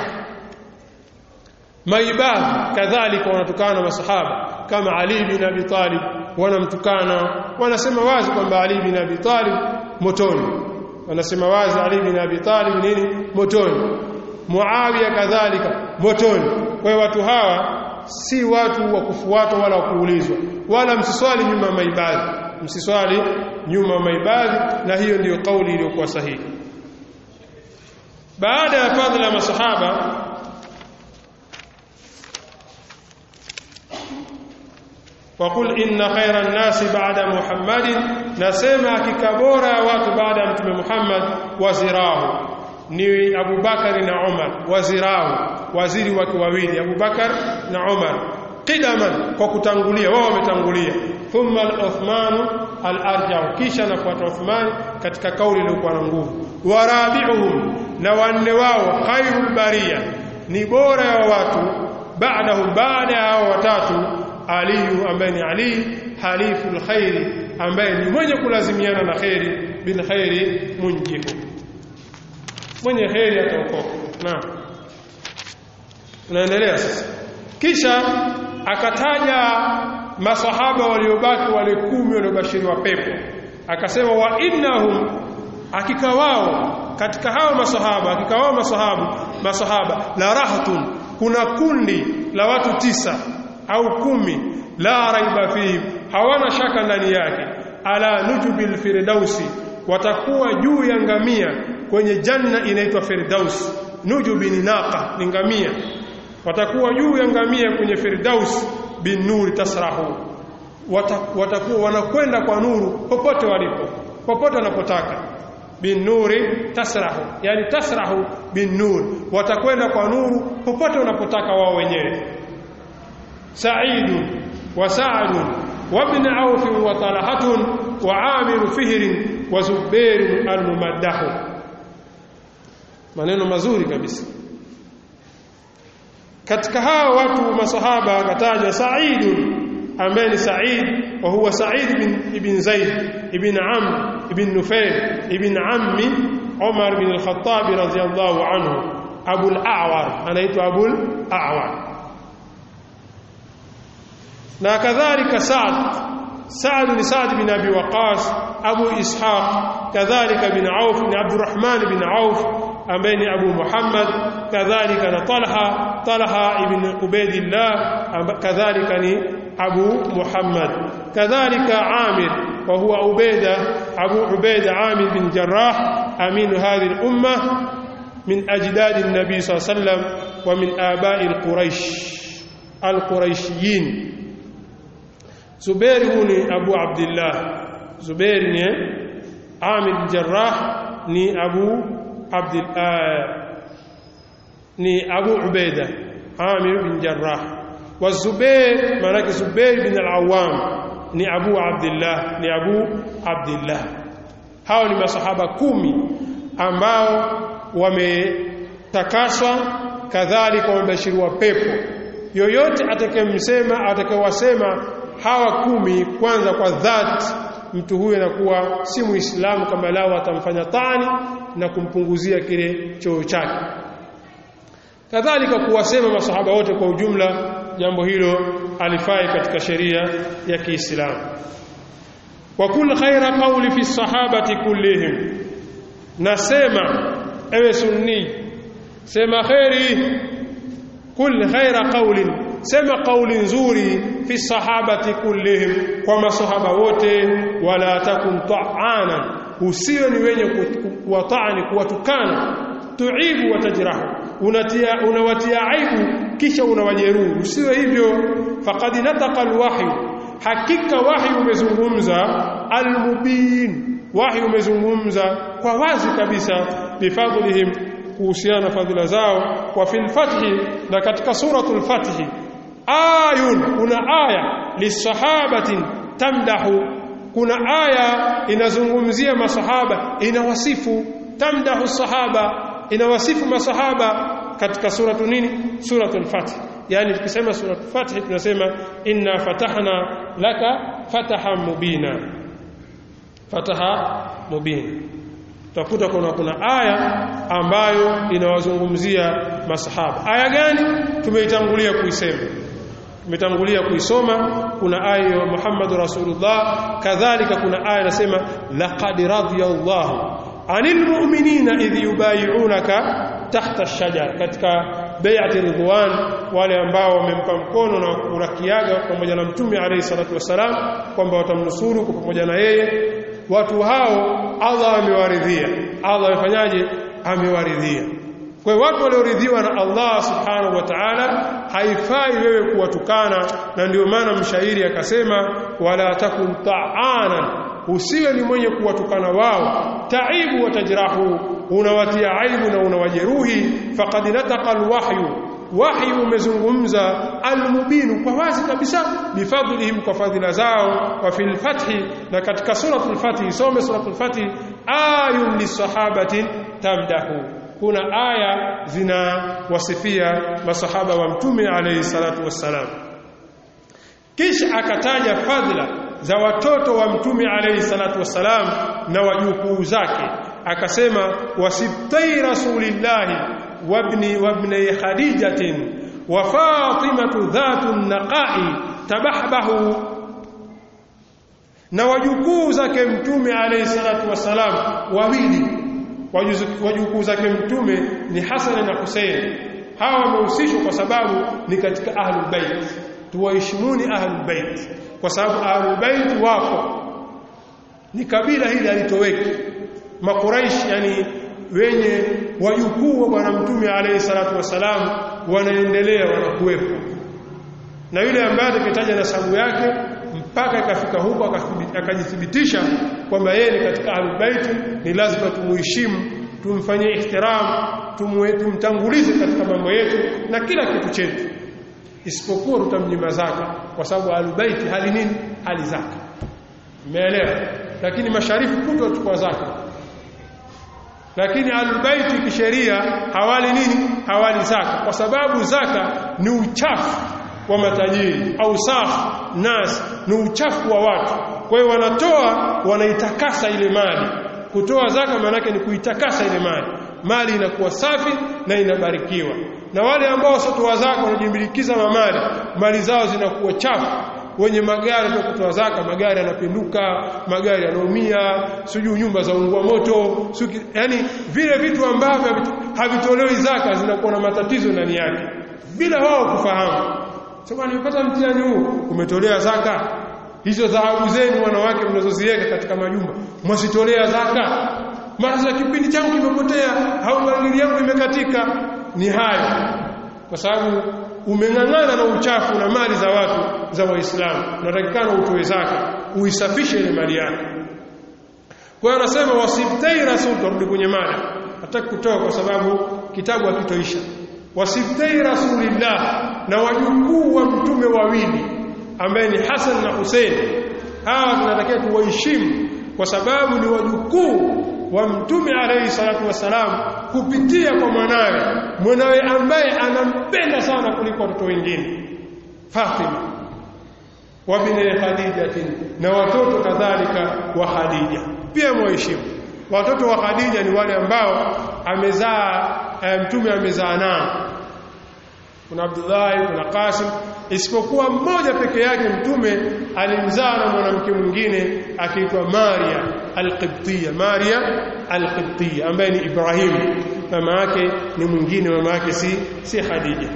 maibadhi kadhalika wanatukana masahaba kama Ali bin Abi Talib, wanamtukana, wanasema wazi kwamba Ali bin Abi Talib motoni, wanasema wazi Ali bin Abi Talib nini motoni, Muawiya kadhalika motoni. Kwa hiyo watu hawa si watu wa kufuatwa wala kuulizwa, wala msiswali nyuma maibadhi, msiswali nyuma maibadhi, na hiyo ndiyo kauli iliyokuwa sahihi. Baada ya fadhila masahaba, وقل إن خير الناس بعد محمد نسمع كبورا watu baada ya mtume Muhammad wazirahu ni Abu Bakar na Umar, wazirahu waziri wake wawili Abu Bakar na Umar, qidaman kwa kutangulia, wao wametangulia, thumma al-Uthman al-arja, kisha nafuata Uthman katika kauli iliyokuwa na nguvu, warabi'uhum na wanne wao khairul bariya ni bora ya watu baadahum baada hao watatu Ali ambaye ni Ali haliful khairi ambaye ni mwenye kulazimiana na khairi, bil khairi munjihu, mwenye khairi ataokoka. Naam, tunaendelea sasa. Kisha akataja masahaba waliobaki wale kumi waliobashiriwa pepo, akasema wa innahum, hakika wao katika hao masahaba, hakika wao masahaba masahaba la rahatun, kuna kundi la watu tisa au kumi, la raiba fihi, hawana shaka ndani yake, ala nujubil firdausi, watakuwa juu ya ngamia kwenye janna inaitwa Firdaus. Nujubi ni naqa, ni ngamia, watakuwa juu ya ngamia kwenye Firdaus bin nuri tasrahu, watakuwa wanakwenda kwa nuru popote walipo, popote wanapotaka. Bin nuri tasrahu, yani tasrahu bin nur, watakwenda kwa nuru popote wanapotaka wao wenyewe. سعيد وسعد وابن عوف وطلحة وعامر فهر وزبير الممدح. maneno mazuri kabisa. Katika hao watu masahaba akataja Sa'id ambaye ni Sa'id, wa huwa Sa'id ibn ibn Zaid ibn Amr ibn Nufayl ibn ammi Umar bin al-Khattab radhiyallahu anhu, Abu al-A'war, anaitwa Abu al-A'war. na kadhalika Sa'd Sa'd ni Sa'd bin Abi Waqqas, Abu Ishaq kadhalika bin Auf ni Abdurrahman bin Auf ambaye ni Abu Muhammad, kadhalika na Talha Talha ibn Ubaydillah kadhalika ni Abu Muhammad, kadhalika Amir wa huwa Ubayda Abu Ubayda Amir bin Jarrah amin hadhihi al-umma min ajdad an-nabi sallallahu alayhi wasallam wa min aba'i al-Quraysh al-Qurayshiyin. Zubair ni Abu Abdullah, Zubair ni Amir bin Jarrah ni Abu Abdullah ni Abu Ubaida Amir bin Jarrah, wa Zubair maana Zubair bin al-Awwam ni Abu Abdullah ni Abu Abdullah. Hao ni masahaba kumi ambao wametakaswa, kadhalika wamebashiriwa pepo. Yoyote atakayemsema atakayewasema hawa kumi kwanza kwa dhati, mtu huyo anakuwa si muislamu, kama lao atamfanya tani na kumpunguzia kile cheo chake. Kadhalika kuwasema masahaba wote kwa ujumla, jambo hilo alifai katika sheria ya Kiislamu. Wa kul khaira qawli fi sahabati kullihim, nasema ewe sunni, sema khairi, kul khaira qawlin, sema kauli nzuri fi sahabati kullihim, kwa masahaba wote. Wala takun ta'ana, usiwe ni wenye kuwataani, kuwatukana. Tuibu watajrahu, unatia unawatia aibu kisha unawajeruhi, usiwe hivyo. Faqad nataqa alwahyu, hakika wahyi umezungumza, almubin, wahyi umezungumza kwa wazi kabisa, bifadlihim, kuhusiana fadhila zao. Wa fil fathi, na katika suratul fathi ayun, kuna aya lisahabatin tamdahu, kuna aya inazungumzia masahaba, inawasifu. Tamdahu sahaba, inawasifu masahaba. katika suratu nini suratul Fath. Yani tukisema suratul Fath tunasema inna fatahna laka fatahan mubina, fataha mubina. Tutakuta kuna kuna aya ambayo inawazungumzia masahaba. Aya gani? Tumeitangulia kuisema, tumetangulia kuisoma. Kuna aya ya Muhammad Rasulullah, kadhalika kuna aya inasema laqad radiyallahu anil mu'minina idh yubay'unaka tahta ash-shajar, katika bai'ati ridwan, wale ambao wamempa mkono na kurakiaga pamoja na mtume alayhi salatu wasalam kwamba watamnusuru pamoja na yeye. Watu hao Allah amewaridhia. Allah amefanyaje? Amewaridhia. Kwa hiyo watu walioridhiwa na Allah subhanahu wa ta'ala haifai wewe kuwatukana, na ndio maana mshairi akasema wala takun ta'ana, usiwe ni mwenye kuwatukana wao. Taibu wa tajrahu, unawatia aibu na unawajeruhi. Faqad nataqa alwahyu, wahi umezungumza almubinu kwa wazi kabisa, bifadlihim, kwa fadhila zao. Wa fil fathi, na katika suratul Fath, some suratul Fath, ayun lisahabati tamdahu, kuna aya zinawasifia masahaba wa mtume alayhi salatu wassalam. Kisha akataja fadhila za watoto wa mtume alayhi salatu wassalam na wajukuu zake, akasema wasibtai rasulillahi wabni wabni khadijatin wa fatimatu dhatun naqai tabahbahu, na wajukuu zake mtume alayhi salatu wassalam wawili. Wajukuu zake mtume ni Hasan na Hussein. Hawa wamehusishwa kwa sababu ni katika ahlul bait. Tuwaheshimuni ahlul bait kwa sababu ahlul bait wako, ni kabila hili alitoweki Makuraish, yani wenye wajukuu wa bwana mtume alayhi salatu wasalam wanaendelea, wanakuwepo. Na yule ambaye atakitaja nasabu yake mpaka ikafika huko akajithibitisha kwamba yeye ni katika ahlul bait, ni lazima tumuheshimu, tumfanyie ihtiram, tumtangulize katika mambo yetu na kila kitu chetu, isipokuwa tutamnyima zaka, kwa sababu ahlul bait hali nini? Hali zaka. Umeelewa? Lakini masharifu kuto tukwa zaka, lakini ahlul bait kisheria hawali nini? Hawali zaka, kwa sababu zaka ni uchafu wa matajiri au safu nas, ni uchafu wa watu. Kwa hiyo wanatoa, wanaitakasa ile mali. Kutoa zaka maana yake ni kuitakasa ile mali, mali inakuwa safi na inabarikiwa. Na wale ambao wasotoa zaka wanajimbilikiza mali, mali zao zinakuwa chafu. Wenye magari ndio kutoa zaka, magari yanapinduka, magari yanaumia, sijui nyumba za ungua moto, suki, yani vile vitu ambavyo havitolewi zaka zinakuwa na matatizo ndani yake bila wao kufahamu. Sasa nimepata mtihani huu, umetolea zaka? Hizo dhahabu zenu wanawake mnazoziweka katika majumba, msitolea zaka? Mara za kipindi changu kimepotea au bangili yangu imekatika. Ni hayo kwa sababu umeng'ang'ana na uchafu na mali za watu za Waislamu. Unatakikana utoe zaka, uisafishe ile mali yako. Kwa hiyo anasema wasibtai rasul, turudi kwenye mada, hataki kutoa kwa sababu kitabu hakitoisha. Wasibtai rasulillah, na wajukuu wa mtume wawili ambaye ni Hasan na Hussein. Hawa tunatakiwa tuwaheshimu kwa sababu ni wajukuu wa mtume alayhi salatu wasalam kupitia kwa mwanawe, mwanawe ambaye anampenda sana kuliko watoto wengine, Fatima wa bin Khadija, na watoto kadhalika wa Khadija pia mwaheshimu. Watoto wa Khadija ni wale ambao amezaa mtume, amezaa nao. Kuna Abdullah, kuna Qasim, isipokuwa mmoja peke yake mtume alimzaa na mwanamke mwingine akiitwa Maria al-Qibtiyya. Maria al-Qibtiyya ambaye ni Ibrahim, mama yake ni mwingine, mama yake si si Khadija.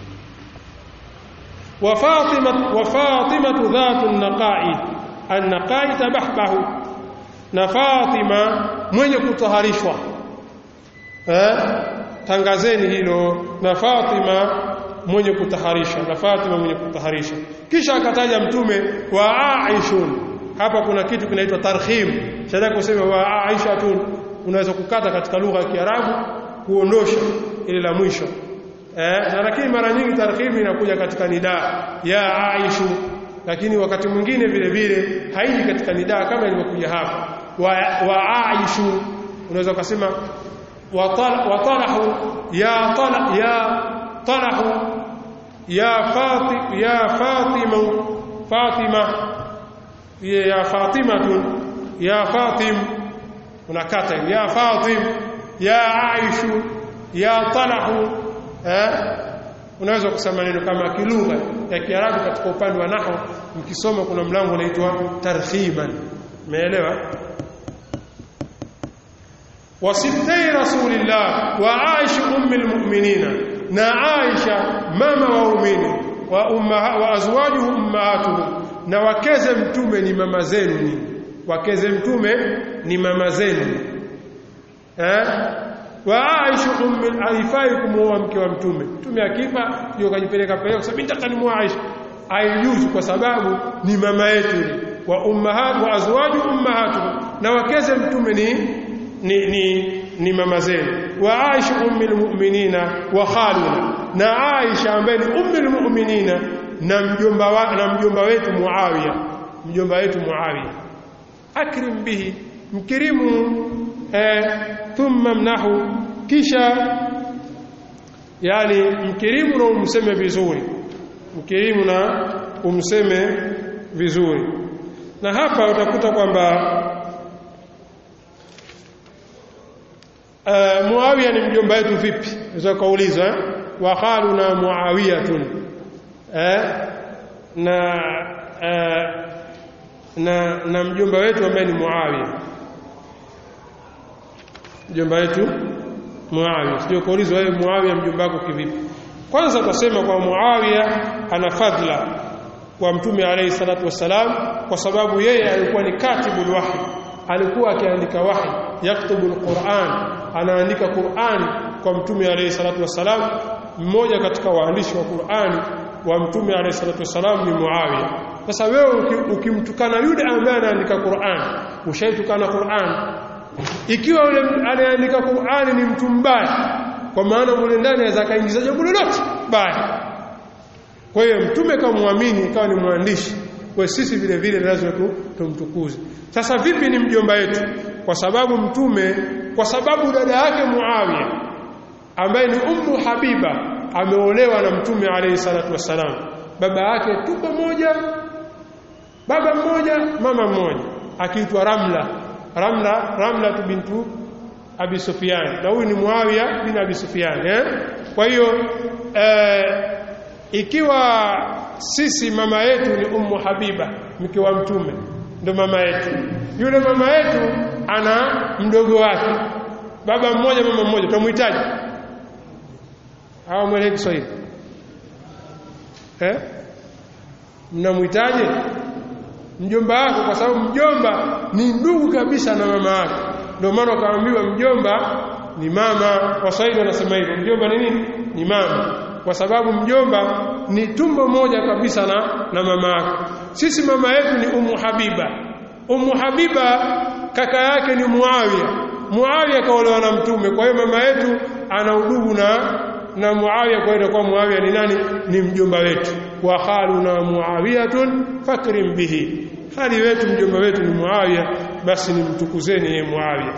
Wa Fatima wa Fatima dhatu an-naqai, an-naqai tabahbahu, na Fatima mwenye kutaharishwa. Eh, tangazeni hilo, na Fatima mwenye kutaharisha, na Fatima mwenye kutaharisha. Kisha akataja mtume wa Aishun. Hapa kuna kitu kinaitwa tarhim. Shada kusema wa Aishatun, unaweza kukata katika lugha ya Kiarabu kuondosha ile la mwisho. Eh, na lakini mara nyingi tarhim inakuja katika nidaa ya Aishu, lakini wakati mwingine vile vile haiji katika nidaa kama ilivyokuja hapa wa, wa Aishu. Unaweza kusema وطلح يا طلح يا طلح يا فاطمة يا فاطمة فاطمة يا فاطمة يا فاطم unakata ya Fatim ya Aisha ya Talahu eh unaweza kusema neno kama kilugha ya Kiarabu katika upande wa nahwu mkisoma kuna mlango unaitwa tarhiban umeelewa wasittai rasulillah wa Aisha ummul mu'minina na Aisha mama wa waumini wa umma wa azwajuhu ummahatuhum na wakeze mtume ni mama zenu ni wakeze mtume ni mama zenu eh wa Aisha ummul haifai kumuoa mke wa mtume mtume akifa hiyo kajipeleka pale kwa sababu nitakani muoa Aisha haijuzu kwa sababu ni mama yetu wa ummahat wa azwaju ummahatu na wakeze mtume ni ni ni, ni mama zenu wa Aisha ummul mu'minina wa khaluna na Aisha ambaye ni ummul mu'minina na mjomba wa, na mjomba wetu Muawiya mjomba wetu Muawiya akrim bihi mkirimu eh, thumma mnahu kisha yani mkirimu na umseme vizuri mkirimu na umseme vizuri na hapa utakuta kwamba uh, Muawiya ni mjomba wetu vipi unaweza kuuliza eh? wa khaluna Muawiyatun eh na uh, na na mjomba wetu ambaye ni Muawiya mjomba wetu Muawiya sio kuulizwa wewe Muawiya mjomba wako kivipi kwanza tutasema kwa Muawiya ana fadhila kwa mtume alayhi salatu wasalam kwa sababu yeye alikuwa ni katibul wahy alikuwa akiandika wahy yaktubu alquran anaandika Qur'an kwa mtume alayhi salatu wasalam mmoja katika waandishi wa Qur'an wa mtume alayhi salatu wasalam ni Muawiya sasa wewe ukimtukana yule ambaye anaandika Qur'an ushaitukana Qur'an ikiwa yule anaandika Qur'an ni mtu mbaya kwa maana mule ndani anaweza kaingiza jambo lolote baya kwa hiyo mtume kamwamini ikawa ni mwandishi kwa sisi vile vile lazima tumtukuze sasa vipi ni mjomba wetu kwa sababu mtume kwa sababu dada yake Muawiya ambaye ni Ummu Habiba ameolewa na mtume alayhi salatu wasalam baba yake tumbo moja baba mmoja mama mmoja akiitwa Ramla Ramla Ramla bintu Abi Sufyan na huyu ni Muawiya bin Abi Sufyan eh kwa hiyo eh, ikiwa sisi mama yetu ni Ummu Habiba mke wa mtume ndo mama yetu yule mama yetu ana mdogo wake baba mmoja mama mmoja tumuhitaji au mweleke Kiswahili eh mnamhitaji mjomba wako kwa sababu mjomba ni ndugu kabisa na mama yako ndio maana kaambiwa mjomba ni mama Waswahili wanasema hivyo mjomba ni nini ni mama kwa sababu mjomba ni tumbo moja kabisa na na mama yako sisi mama yetu ni Ummu Habiba Ummu Habiba kaka yake ni Muawiya Muawiya kaolewa na mtume kwa hiyo mama yetu ana udugu na na Muawiya kwa hiyo kwa Muawiya ni nani ni mjomba wetu wa khaluna Muawiyatun fakrim bihi hali wetu mjomba wetu ni Muawiya basi ni mtukuzeni yeye Muawiya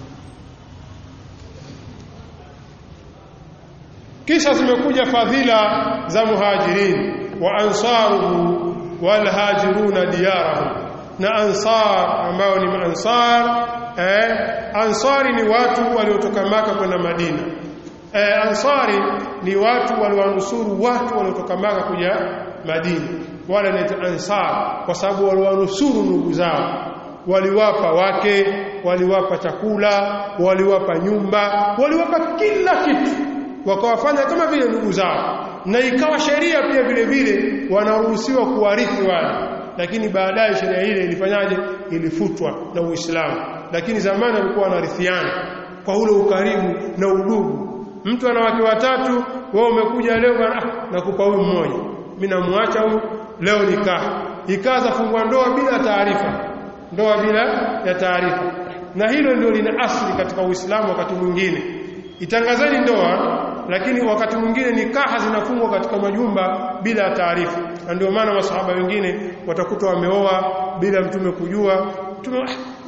kisha zimekuja fadhila za muhajirin wa ansaruhu wal hajiruna diyarahum na ansar ambao ni ansar eh ansari ni watu waliotoka Maka kwenda Madina eh ansari ni watu waliowanusuru watu waliotoka Maka kuja Madina wale ni ansar kwa sababu waliwanusuru ndugu zao waliwapa wake waliwapa chakula waliwapa nyumba waliwapa kila kitu wakawafanya kama vile ndugu zao na ikawa sheria pia vile vile wanaruhusiwa kuwarithi wale lakini baadaye sheria ile ilifanyaje ilifutwa na Uislamu lakini zamani walikuwa wanarithiana kwa ule ukaribu na udugu mtu ana wake watatu wao umekuja leo bwana nakupa huyu mmoja mimi namwacha huyu leo nikaa ikaza fungwa ndoa bila taarifa ndoa bila ya taarifa na hilo ndio lina asili katika Uislamu wakati mwingine itangazeni ndoa lakini wakati mwingine nikaha zinafungwa katika majumba bila taarifa na ndio maana masahaba wengine watakuta wameoa bila mtume kujua mtume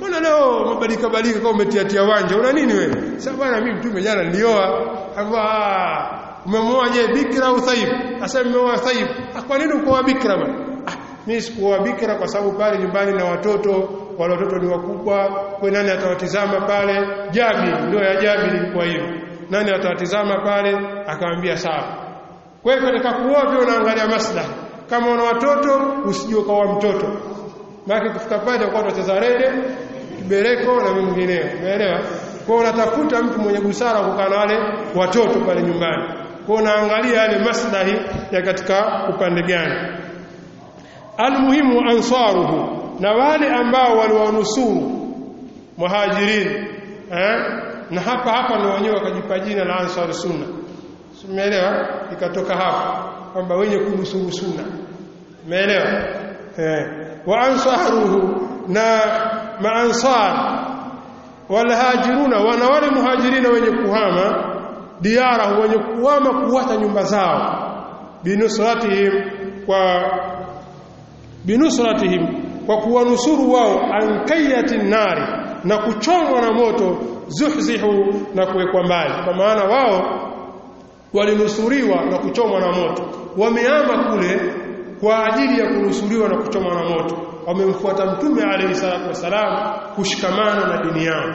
mbona leo mabadilika badilika kama umetiatia wanja una nini wewe? Sasa bwana mimi mtume jana nilioa. Ambwa umemwoa je bikra au thaib? Asa nimeoa thaib. Kwa nini uko bikra bwana? Ah mimi sikuoa bikra kwa sababu pale nyumbani na watoto, wale watoto ni wakubwa, kwa nani atawatizama pale? Jabir ndio ya Jabir ilikuwa hiyo. Nani atawatizama pale? Akamwambia sawa. Kwa hiyo katika kuoa pia unaangalia maslahi. Kama una watoto usije kwa mtoto. Maana kufika pale kwa watoto rede, kibereko na mwingineo. Umeelewa? Kwa unatafuta mtu mwenye busara kukaa na wale watoto pale nyumbani. Kwa unaangalia yale maslahi ya katika upande gani. Almuhimu ansaruhu, na wale ambao waliwanusuru muhajirin eh na hapa hapa ndio wenyewe wakajipa jina la Ansar Sunna. Umeelewa? Ikatoka hapa kwamba wenye kunusuru sunna. Umeelewa? Eh wa ansaruhu, na maansar wal hajiruna, wana wale muhajirina wenye kuhama diara, wenye kuhama kuacha nyumba zao, binusratihim, kwa binusratihim, kwa kuwanusuru wao, ankayatin nari, na kuchomwa na moto, zuhzihu, na kuwekwa mbali. Kwa maana wao walinusuriwa na kuchomwa na moto, wamehama kule kwa ajili ya kunusuriwa na kuchomwa na moto, wamemfuata mtume alayhi salatu wasalam kushikamana na dini yao.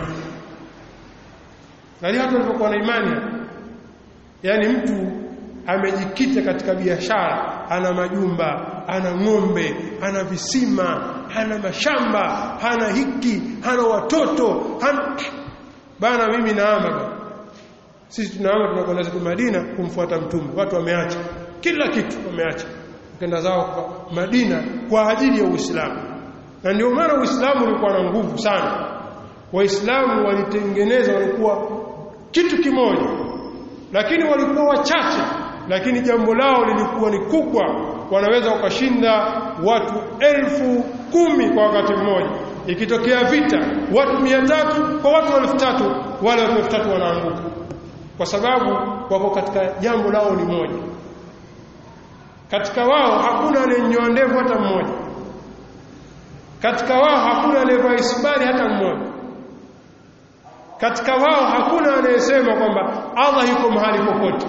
Ndio watu walipokuwa na imani, yani mtu amejikita katika biashara, ana majumba, ana ng'ombe, ana visima, ana mashamba, ana hiki, ana watoto, ana bana mimi naama. Sisi tunaama tunakwenda zetu Madina kumfuata mtume. Watu wameacha kila kitu, wameacha kenda zao kwa Madina kwa ajili ya Uislamu. Na ndio maana Uislamu ulikuwa na nguvu sana. Waislamu walitengeneza, walikuwa kitu kimoja, lakini walikuwa wachache, lakini jambo lao lilikuwa ni kubwa. Wanaweza wakashinda watu elfu kumi kwa wakati mmoja. Ikitokea vita, watu mia tatu kwa watu elfu tatu, wale watu elfu tatu wanaanguka, kwa sababu wako katika jambo lao ni moja. Katika wao hakuna aliyenyoa ndevu hata mmoja. Katika wao hakuna aliyevaa isbari hata mmoja. Katika wao hakuna anayesema kwamba Allah yuko mahali popote.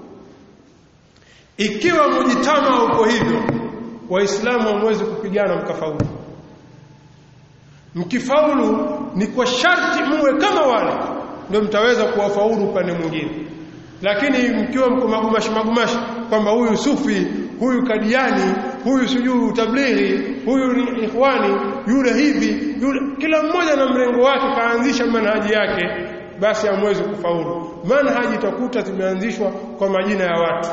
Ikiwa mjitama uko hivyo, waislamu hamwezi kupigana mkafaulu. Mkifaulu ni kwa sharti muwe kama wale, ndio mtaweza kuwafaulu upande mwingine. Lakini mkiwa mko magumashi magumashi kwamba huyu sufi, huyu kadiani, huyu sijui tablighi, huyu ni ikhwani, yule hivi, yule, kila mmoja na mrengo wake kaanzisha manhaji yake, basi hamwezi kufaulu. Manhaji itakuta zimeanzishwa kwa majina ya watu.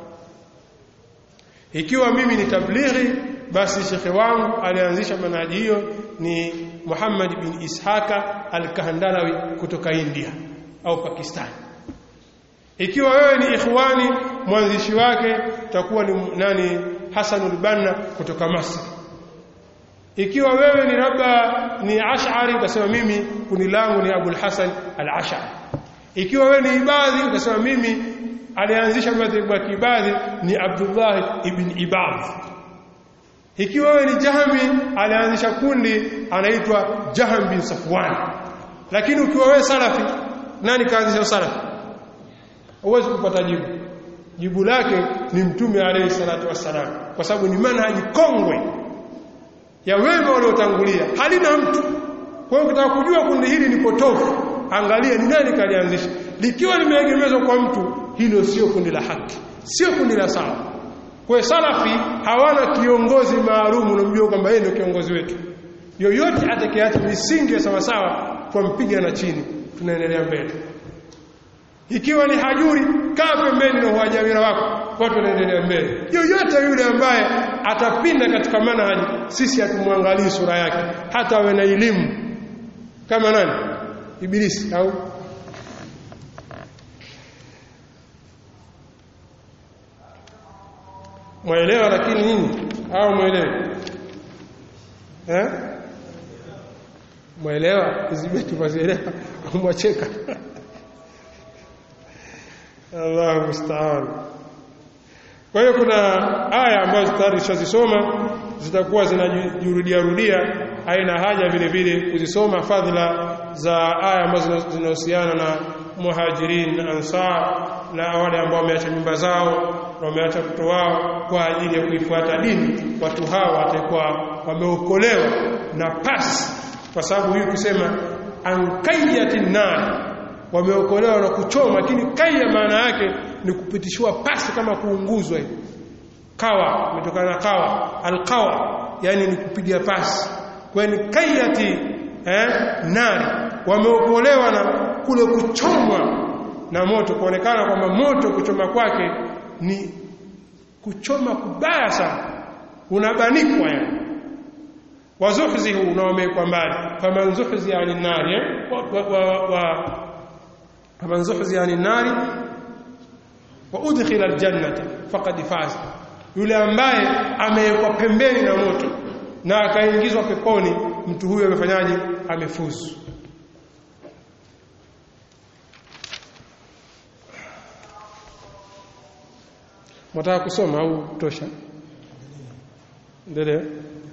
Ikiwa mimi ni tablighi, basi shekhe wangu alianzisha manhaji hiyo ni Muhammad bin Ishaka al-Kahandalawi kutoka India au Pakistan. Ikiwa wewe ni ikhwani, mwanzishi wake takuwa ni nani? Hassan al-Banna kutoka Masri. Ikiwa wewe ni labda ni Ash'ari, utasema mimi kundi langu ni Abu al-Hasan al-Ash'ari. Ikiwa wewe ni Ibadhi, utasema mimi alianzisha madhehebu ya Ibadhi ni Abdullah ibn Ibadh. Ikiwa wewe ni Jahmi, alianzisha kundi anaitwa Jahm bin Safwan. Lakini ukiwa wewe Salafi, nani kaanzisha Salafi? Huwezi kupata jibu. Jibu lake ni Mtume alayhi salatu wassalam, kwa sababu ni manhaji kongwe ya wema waliotangulia, halina mtu. Kwa hiyo ukitaka kujua kundi hili ni potofu, angalia ni nani kalianzisha. Likiwa limeegemezwa kwa mtu, hilo sio kundi la haki, sio kundi la sawa. Kwa Salafi hawana kiongozi maalum unamjua kwamba yeye ndio kiongozi wetu. Yoyote atakayeacha misingi ya sawa sawa, kwa mpiga na chini, tunaendelea mbele. Ikiwa ni hajuri, kaa pembeni na wajawira wako, watu wanaendelea mbele. Yoyote yule ambaye atapinda katika manhaji, sisi hatumwangalii sura yake, hata awe na elimu kama nani? Ibilisi au mwelewa. Lakini nini au mwelewa eh mwelewa zibetu mazielewa kumwacheka. Allah musta'an. Kwa hiyo kuna aya ambazo tayari tushazisoma zitakuwa zinajirudia rudia, haina haja vile vile kuzisoma fadhila za aya ambazo zinahusiana na muhajirin na ansar na wale ambao wameacha nyumba zao na wameacha watoto wao kwa ajili ya kuifuata dini. Watu hawa watakuwa wameokolewa na pasi, kwa sababu hii kusema ankayatin nar, wameokolewa na kuchoma. Lakini kaya maana yake ni kupitishwa pasi kama kuunguzwa hivi. Kawa umetokana na kawa, alqawa yani ni kupiga pasi. Kwa ni kayati eh nari, wameokolewa na kule kuchomwa na moto, kuonekana kwamba moto kuchoma kwake ni kuchoma kubaya sana, unabanikwa yani. Wazuhzihu, na wamekwa mbali. Faman zuhzi yani nari eh? wa, wa, wa faman zuhzi yani nari wa udkhila aljannata faqad faz, yule ambaye amewekwa pembeni na moto na akaingizwa peponi, mtu huyo amefanyaje? Amefuzu. Mtaka kusoma au tosha? Ndio.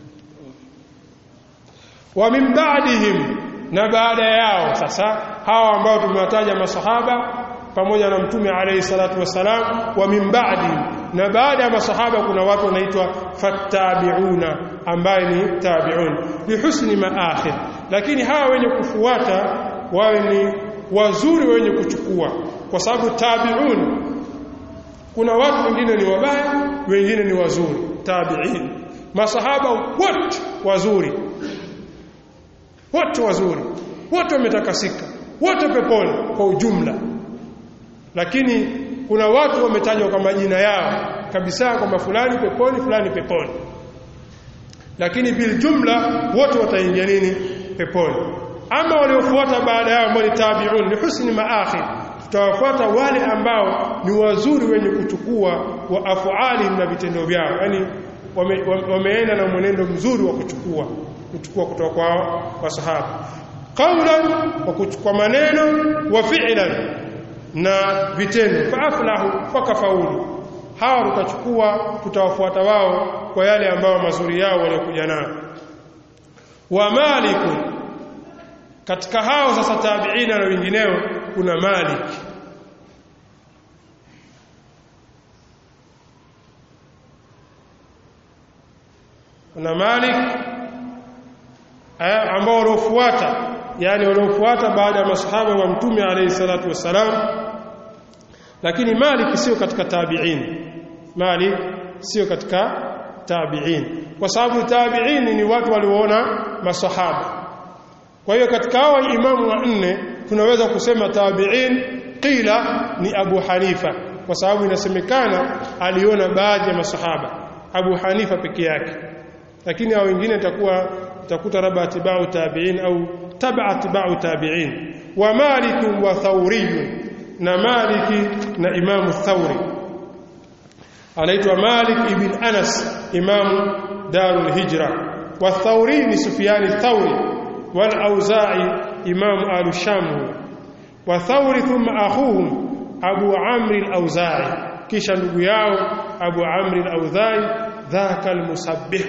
Wa min ba'dihim, na baada yao sasa hawa ambao tumewataja masahaba pamoja na mtume alayhi salatu wasalam, wa min ba'di, na baada ya masahaba kuna watu wanaitwa fattabi'una, ambaye ni tabi'un bi husni maakhir. Lakini hawa wenye kufuata wawe ni wazuri wenye kuchukua, kwa sababu tabi'un kuna watu wengine ni wabaya, wengine ni wazuri. Tabi'in, masahaba wote wazuri, wote wazuri, wote wametakasika, wote peponi kwa ujumla. Lakini kuna watu wametajwa kwa majina yao kabisa kwamba fulani peponi, fulani peponi, lakini bil jumla wote wataingia nini? Peponi. Ama waliofuata baada yao ambao ni tabi'un li husni maakhir, tutawafuata wale ambao ni wazuri wenye kuchukua wa afuali na vitendo vyao, yani wameenda wame na mwenendo mzuri wa kuchukua kuchukua kutoka kwa wasahaba, qawlan, wa kuchukua maneno, wa fi'lan, na vitendo. Fa aflahu, fakafaulu. Hawa tutachukua, tutawafuata wao kwa yale ambao mazuri yao waliokuja nayo. Wa Malik, katika hao sasa tabi'ina na wengineo kuna Malik. Kuna Malik ambao waliofuata, yani waliofuata baada ya masahaba wa mtume alayhi salatu wasalam. Lakini Malik sio katika tabi'in, Malik sio katika tabi'in, kwa sababu tabi'in ni watu walioona masahaba. Kwa hiyo katika hao imamu wa nne tunaweza kusema tabi'in qila ni Abu Hanifa, kwa sababu inasemekana aliona baadhi ya masahaba, Abu Hanifa peke yake. Lakini hao wengine itakuwa utakuta raba tibau tabi'in au tab'a tibau tabi'in. Wa Malik wa Thawri, na Maliki na Imamu Thawri anaitwa Malik ibn Anas, Imamu Darul Hijra. Wa Thawri ni Sufyan al-Thawri, wal Auza'i Imamu al-Sham. Wa Thawri thumma akhuhum Abu Amr al-Auza'i, kisha ndugu yao Abu Amr al-Auza'i, dhaka al-musabbih.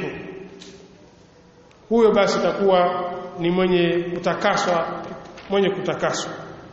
Huyo basi takuwa ni mwenye kutakaswa, mwenye kutakaswa.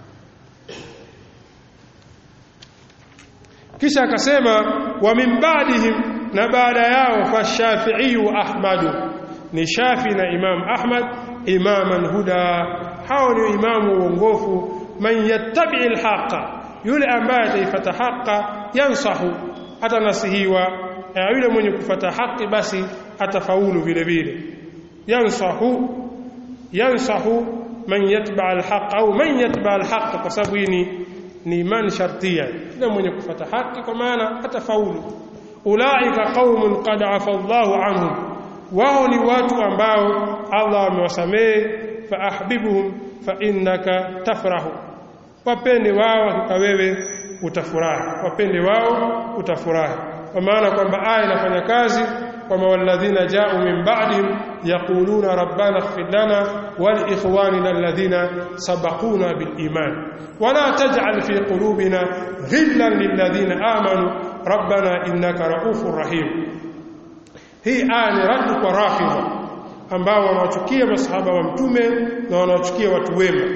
Kisha akasema wa min ba'dihim, na baada yao fa Shafi'i wa Ahmad, ni Shafi na Imam Ahmad, imaman huda, hao ni imamu uongofu. Man yattabi' al-haqa, yule ambaye ataifata haqa, yansahu, atanasihiwa. Yule mwenye kufata haki basi atafaulu vile vile. yansahu yansahu man yatba' al-haq au man yatba' al-haq, kwa sababu ni ni imani shartia, na mwenye kufuata haki kwa maana atafaulu. Ulaika qaumun qad afa Allahu anhum, wao ni watu ambao Allah amewasamehe. Fa ahbibuhum fa innaka tafrahu, wapende wao hakika wewe utafurahi, wapende wao utafurahi. Kwa maana kwamba aya inafanya kazi kwamba walladhina ja'u min ba'dihim yaquluna rabbana ighfir lana wa li ikhwanina alladhina sabaquna bil iman wa la taj'al fi qulubina ghillan lil ladhina amanu rabbana innaka raufur rahim. Hii aya ni radu kwa Rafidha ambao wanawachukia masahaba wa mtume na wanawachukia watu wema,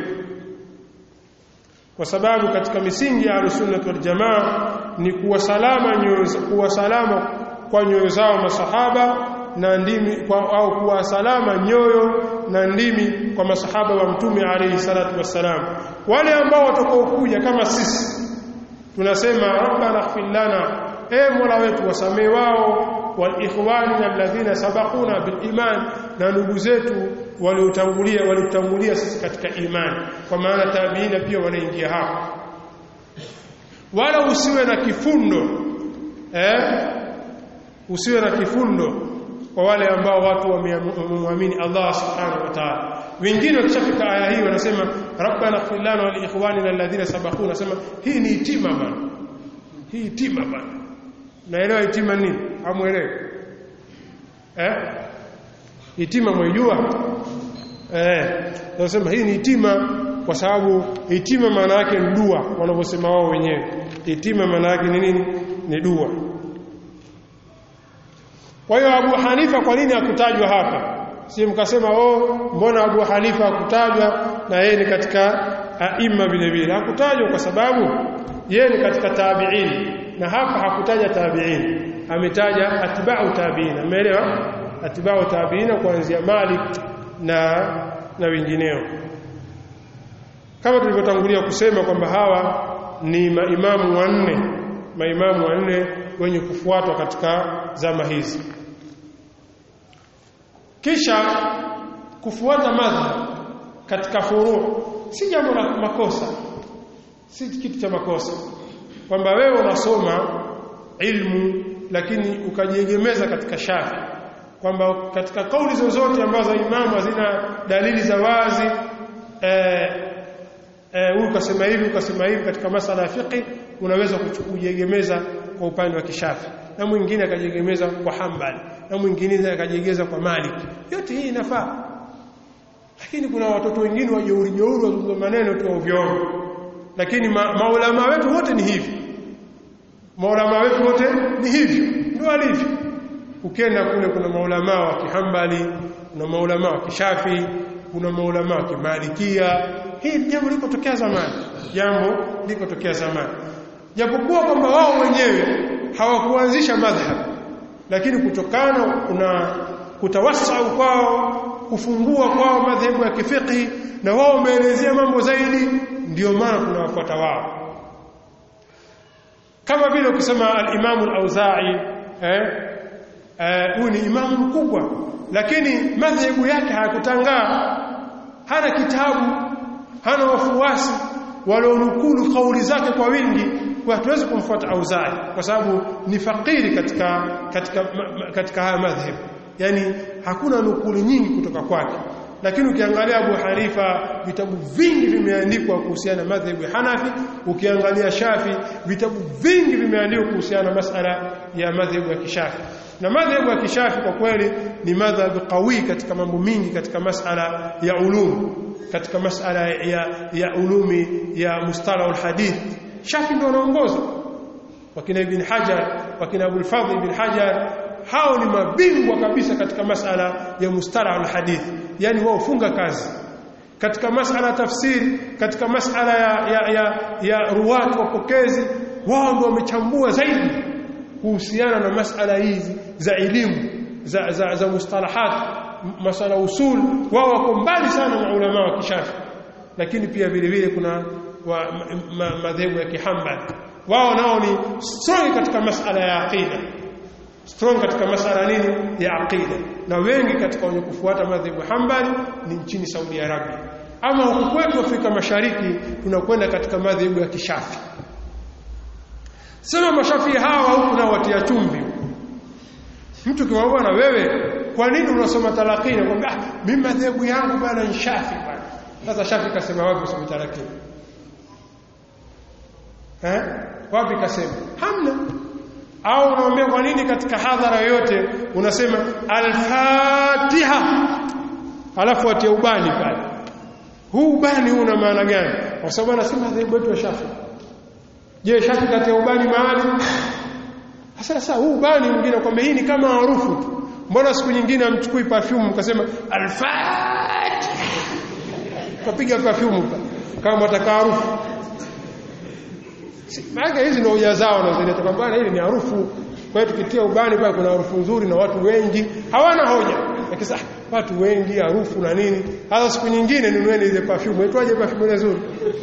kwa sababu katika misingi ya Ahlusunnah wal Jamaa ni kuwa salama nyoyo, kuwa salama kwa nyoyo zao masahaba na ndimi kwa, au kuwa salama nyoyo na ndimi kwa masahaba wa mtume alayhi salatu wassalam. Wale ambao watakaokuja kama sisi tunasema rabbana ighfir lana, e Mola wetu wasamee wao, wal ikhwanina alladhina sabaquna bil iman, na ndugu zetu waliotangulia waliotangulia sisi katika imani, kwa maana tabiina pia wanaingia hapo. Wala usiwe na kifundo eh usiwe na kifundo kwa wale ambao watu wameamini Allah subhanahu wa ta'ala. Wengine wakishafika aya hii wanasema rabbana ighfir lana wa li ikhwanina alladhina sabaquna, nasema hii ni itima bana, hii itima bana. Naelewa itima nini? Hamuelewi eh itima mwijua eh nasema hii ni itima kwa sababu itima maana yake ni dua, wanavyosema wao wenyewe. Itima maana yake ni nini? Ni dua. Kwa hiyo Abu Hanifa kwa nini hakutajwa hapa? Si mkasema oh mbona Abu Hanifa hakutajwa na yeye ni katika aima vile vile? Hakutajwa kwa sababu yeye ni katika tabi'in, na hapa hakutaja tabi'in, ametaja atba'u tabi'in. Umeelewa? Atba'u tabi'in kuanzia Malik na na wengineo, kama tulivyotangulia kusema kwamba hawa ni maimamu wanne, maimamu wanne wenye kufuatwa katika zama hizi. Kisha kufuata madhhab katika furu' si jambo la makosa, si kitu cha makosa, kwamba wewe unasoma ilmu lakini ukajiegemeza katika Shafi, kwamba katika kauli zozote ambazo imamu hazina dalili za wazi eh eh ukasema hivi ukasema hivi katika masala ya fiqh, unaweza kujiegemeza kwa upande wa Kishafi, na mwingine akajiegemeza kwa Hanbali, na mwingine akajiegemeza kwa Malik. Yote hii inafaa. Lakini kuna watoto wengine wajeuri jeuri wazungumza maneno tu ovyo. Lakini ma, maulama wetu wote ni hivi. Maulama wetu wote ni hivi. Ndio alivyo. Ukienda kule kuna maulama wa Kihambali, kuna maulama wa Kishafi, kuna maulama wa Kimalikia. Hii jambo liko tokea zamani. Jambo liko tokea zamani. Japokuwa kwamba wao wenyewe hawakuanzisha madhhab, lakini kutokana kuna kutawasau kwao, kufungua kwao madhehebu ya kifiqhi, na wao wameelezea mambo zaidi, ndio maana kuna wafuata wao. Kama vile ukisema al-Imam al-Auza'i eh huyu ni imamu mkubwa, lakini madhehebu yake hayakutangaa, hana kitabu, hana wafuasi walionukulu kauli zake kwa wingi, kwa hatuwezi kumfuata Auza'i kwa sababu ni fakiri katika katika katika haya madhehebu, yani hakuna nukuli nyingi kutoka kwake. Lakini ukiangalia Abu Hanifa vitabu vingi vimeandikwa kuhusiana na madhehebu ya Hanafi, ukiangalia Shafi vitabu vingi vimeandikwa kuhusiana na masala ya madhehebu ya Kishafi. Na madhehebu ya Kishafi kwa kweli ni madhhabu qawi katika mambo mingi, katika masala ya ulum, katika masala ya ya ulumi ya mustalah alhadith. Shafi ndio anaongoza, wakina Ibn Hajar, wakina Abu al-Fadhl Ibn Hajar, hao ni mabingwa kabisa katika masala ya mustalah alhadith. Yani wao funga kazi katika masala tafsiri, katika masala ya ya ya, ya ruwat wapokezi, wao ndio wamechambua zaidi kuhusiana na masala hizi za elimu za za, za mustalahat, masala usul. Wao wako mbali sana na ulama wa Kishafi. Lakini pia vile vile kuna madhehebu ma, ya Kihambali, wao nao ni strong katika masala ya aqida, strong katika masala nini ya aqida, na wengi katika wenye kufuata madhehebu Hanbali ni nchini Saudi Arabia. Ama huku kwetu Afrika Mashariki tunakwenda katika madhehebu ya Kishafi. Sema mashafi hawa huku na watia chumvi. Mtu kimwambia na wewe kwa nini unasoma talaqini, kwamba ah mimi madhehebu yangu bana ni Shafi bana. Sasa Shafi kasema wapi usome talaqini? Eh? Wapi kasema? Hamna. Au unaambia kwa nini katika hadhara yote unasema al-Fatiha alafu atia ubani pale? Huu ubani una maana gani? Kwa sababu anasema madhehebu yetu ya Shafi. Je, Shafi katia ubani mahali? Sasa sasa huu ubani mwingine kwamba hii ni kama harufu tu. Mbona siku nyingine amchukui perfume mkasema al-Fatiha? Kapiga perfume kama mtaka harufu. Maana hizi ndio hoja zao na zile kwamba hili ni harufu. Kwa hiyo tukitia ubani pale kuna harufu nzuri na watu wengi hawana hoja. Lakini watu wengi harufu na nini? Hata siku nyingine nunueni ile perfume. Itwaje perfume nzuri?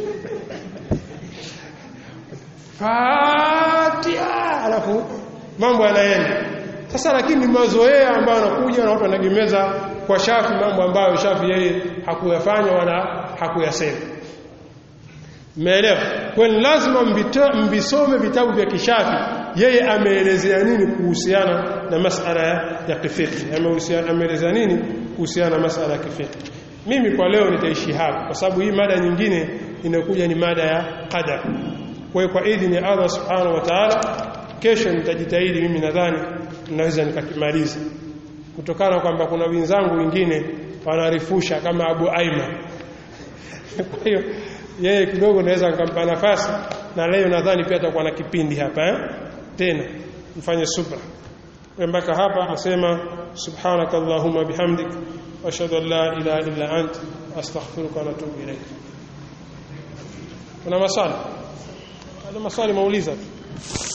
Fatiha, alafu mambo yanaenda. Sasa lakini mazoea ambayo yanakuja na watu wanagemeza kwa Shafi mambo ambayo Shafi yeye hakuyafanya wala hakuyasema. Umeelewa? Kwa lazima mbita, mbisome vitabu vya Kishafi yeye ameelezea nini kuhusiana na masala ya kifiqh. Amehusiana ameelezea nini kuhusiana na masala ya kifiqh. Mimi kwa leo nitaishi hapa kwa sababu hii mada nyingine inakuja ni mada ya qadar. Kwa hiyo kwa idhini ya Allah Subhanahu wa Ta'ala kesho nitajitahidi mimi nadhani naweza nikakimaliza kutokana kwamba kuna wenzangu wengine wanarifusha kama Abu Aima. Kwa hiyo yeye kidogo naweza nikampa nafasi na leo nadhani pia atakuwa na kipindi hapa eh? Tena mfanye subra. Mpaka hapa nasema subhanakallahumma bihamdik wa ashhadu an la ilaha illa ant astaghfiruka wa atubu ilayk. Kuna maswali? Kuna maswali mauliza tu.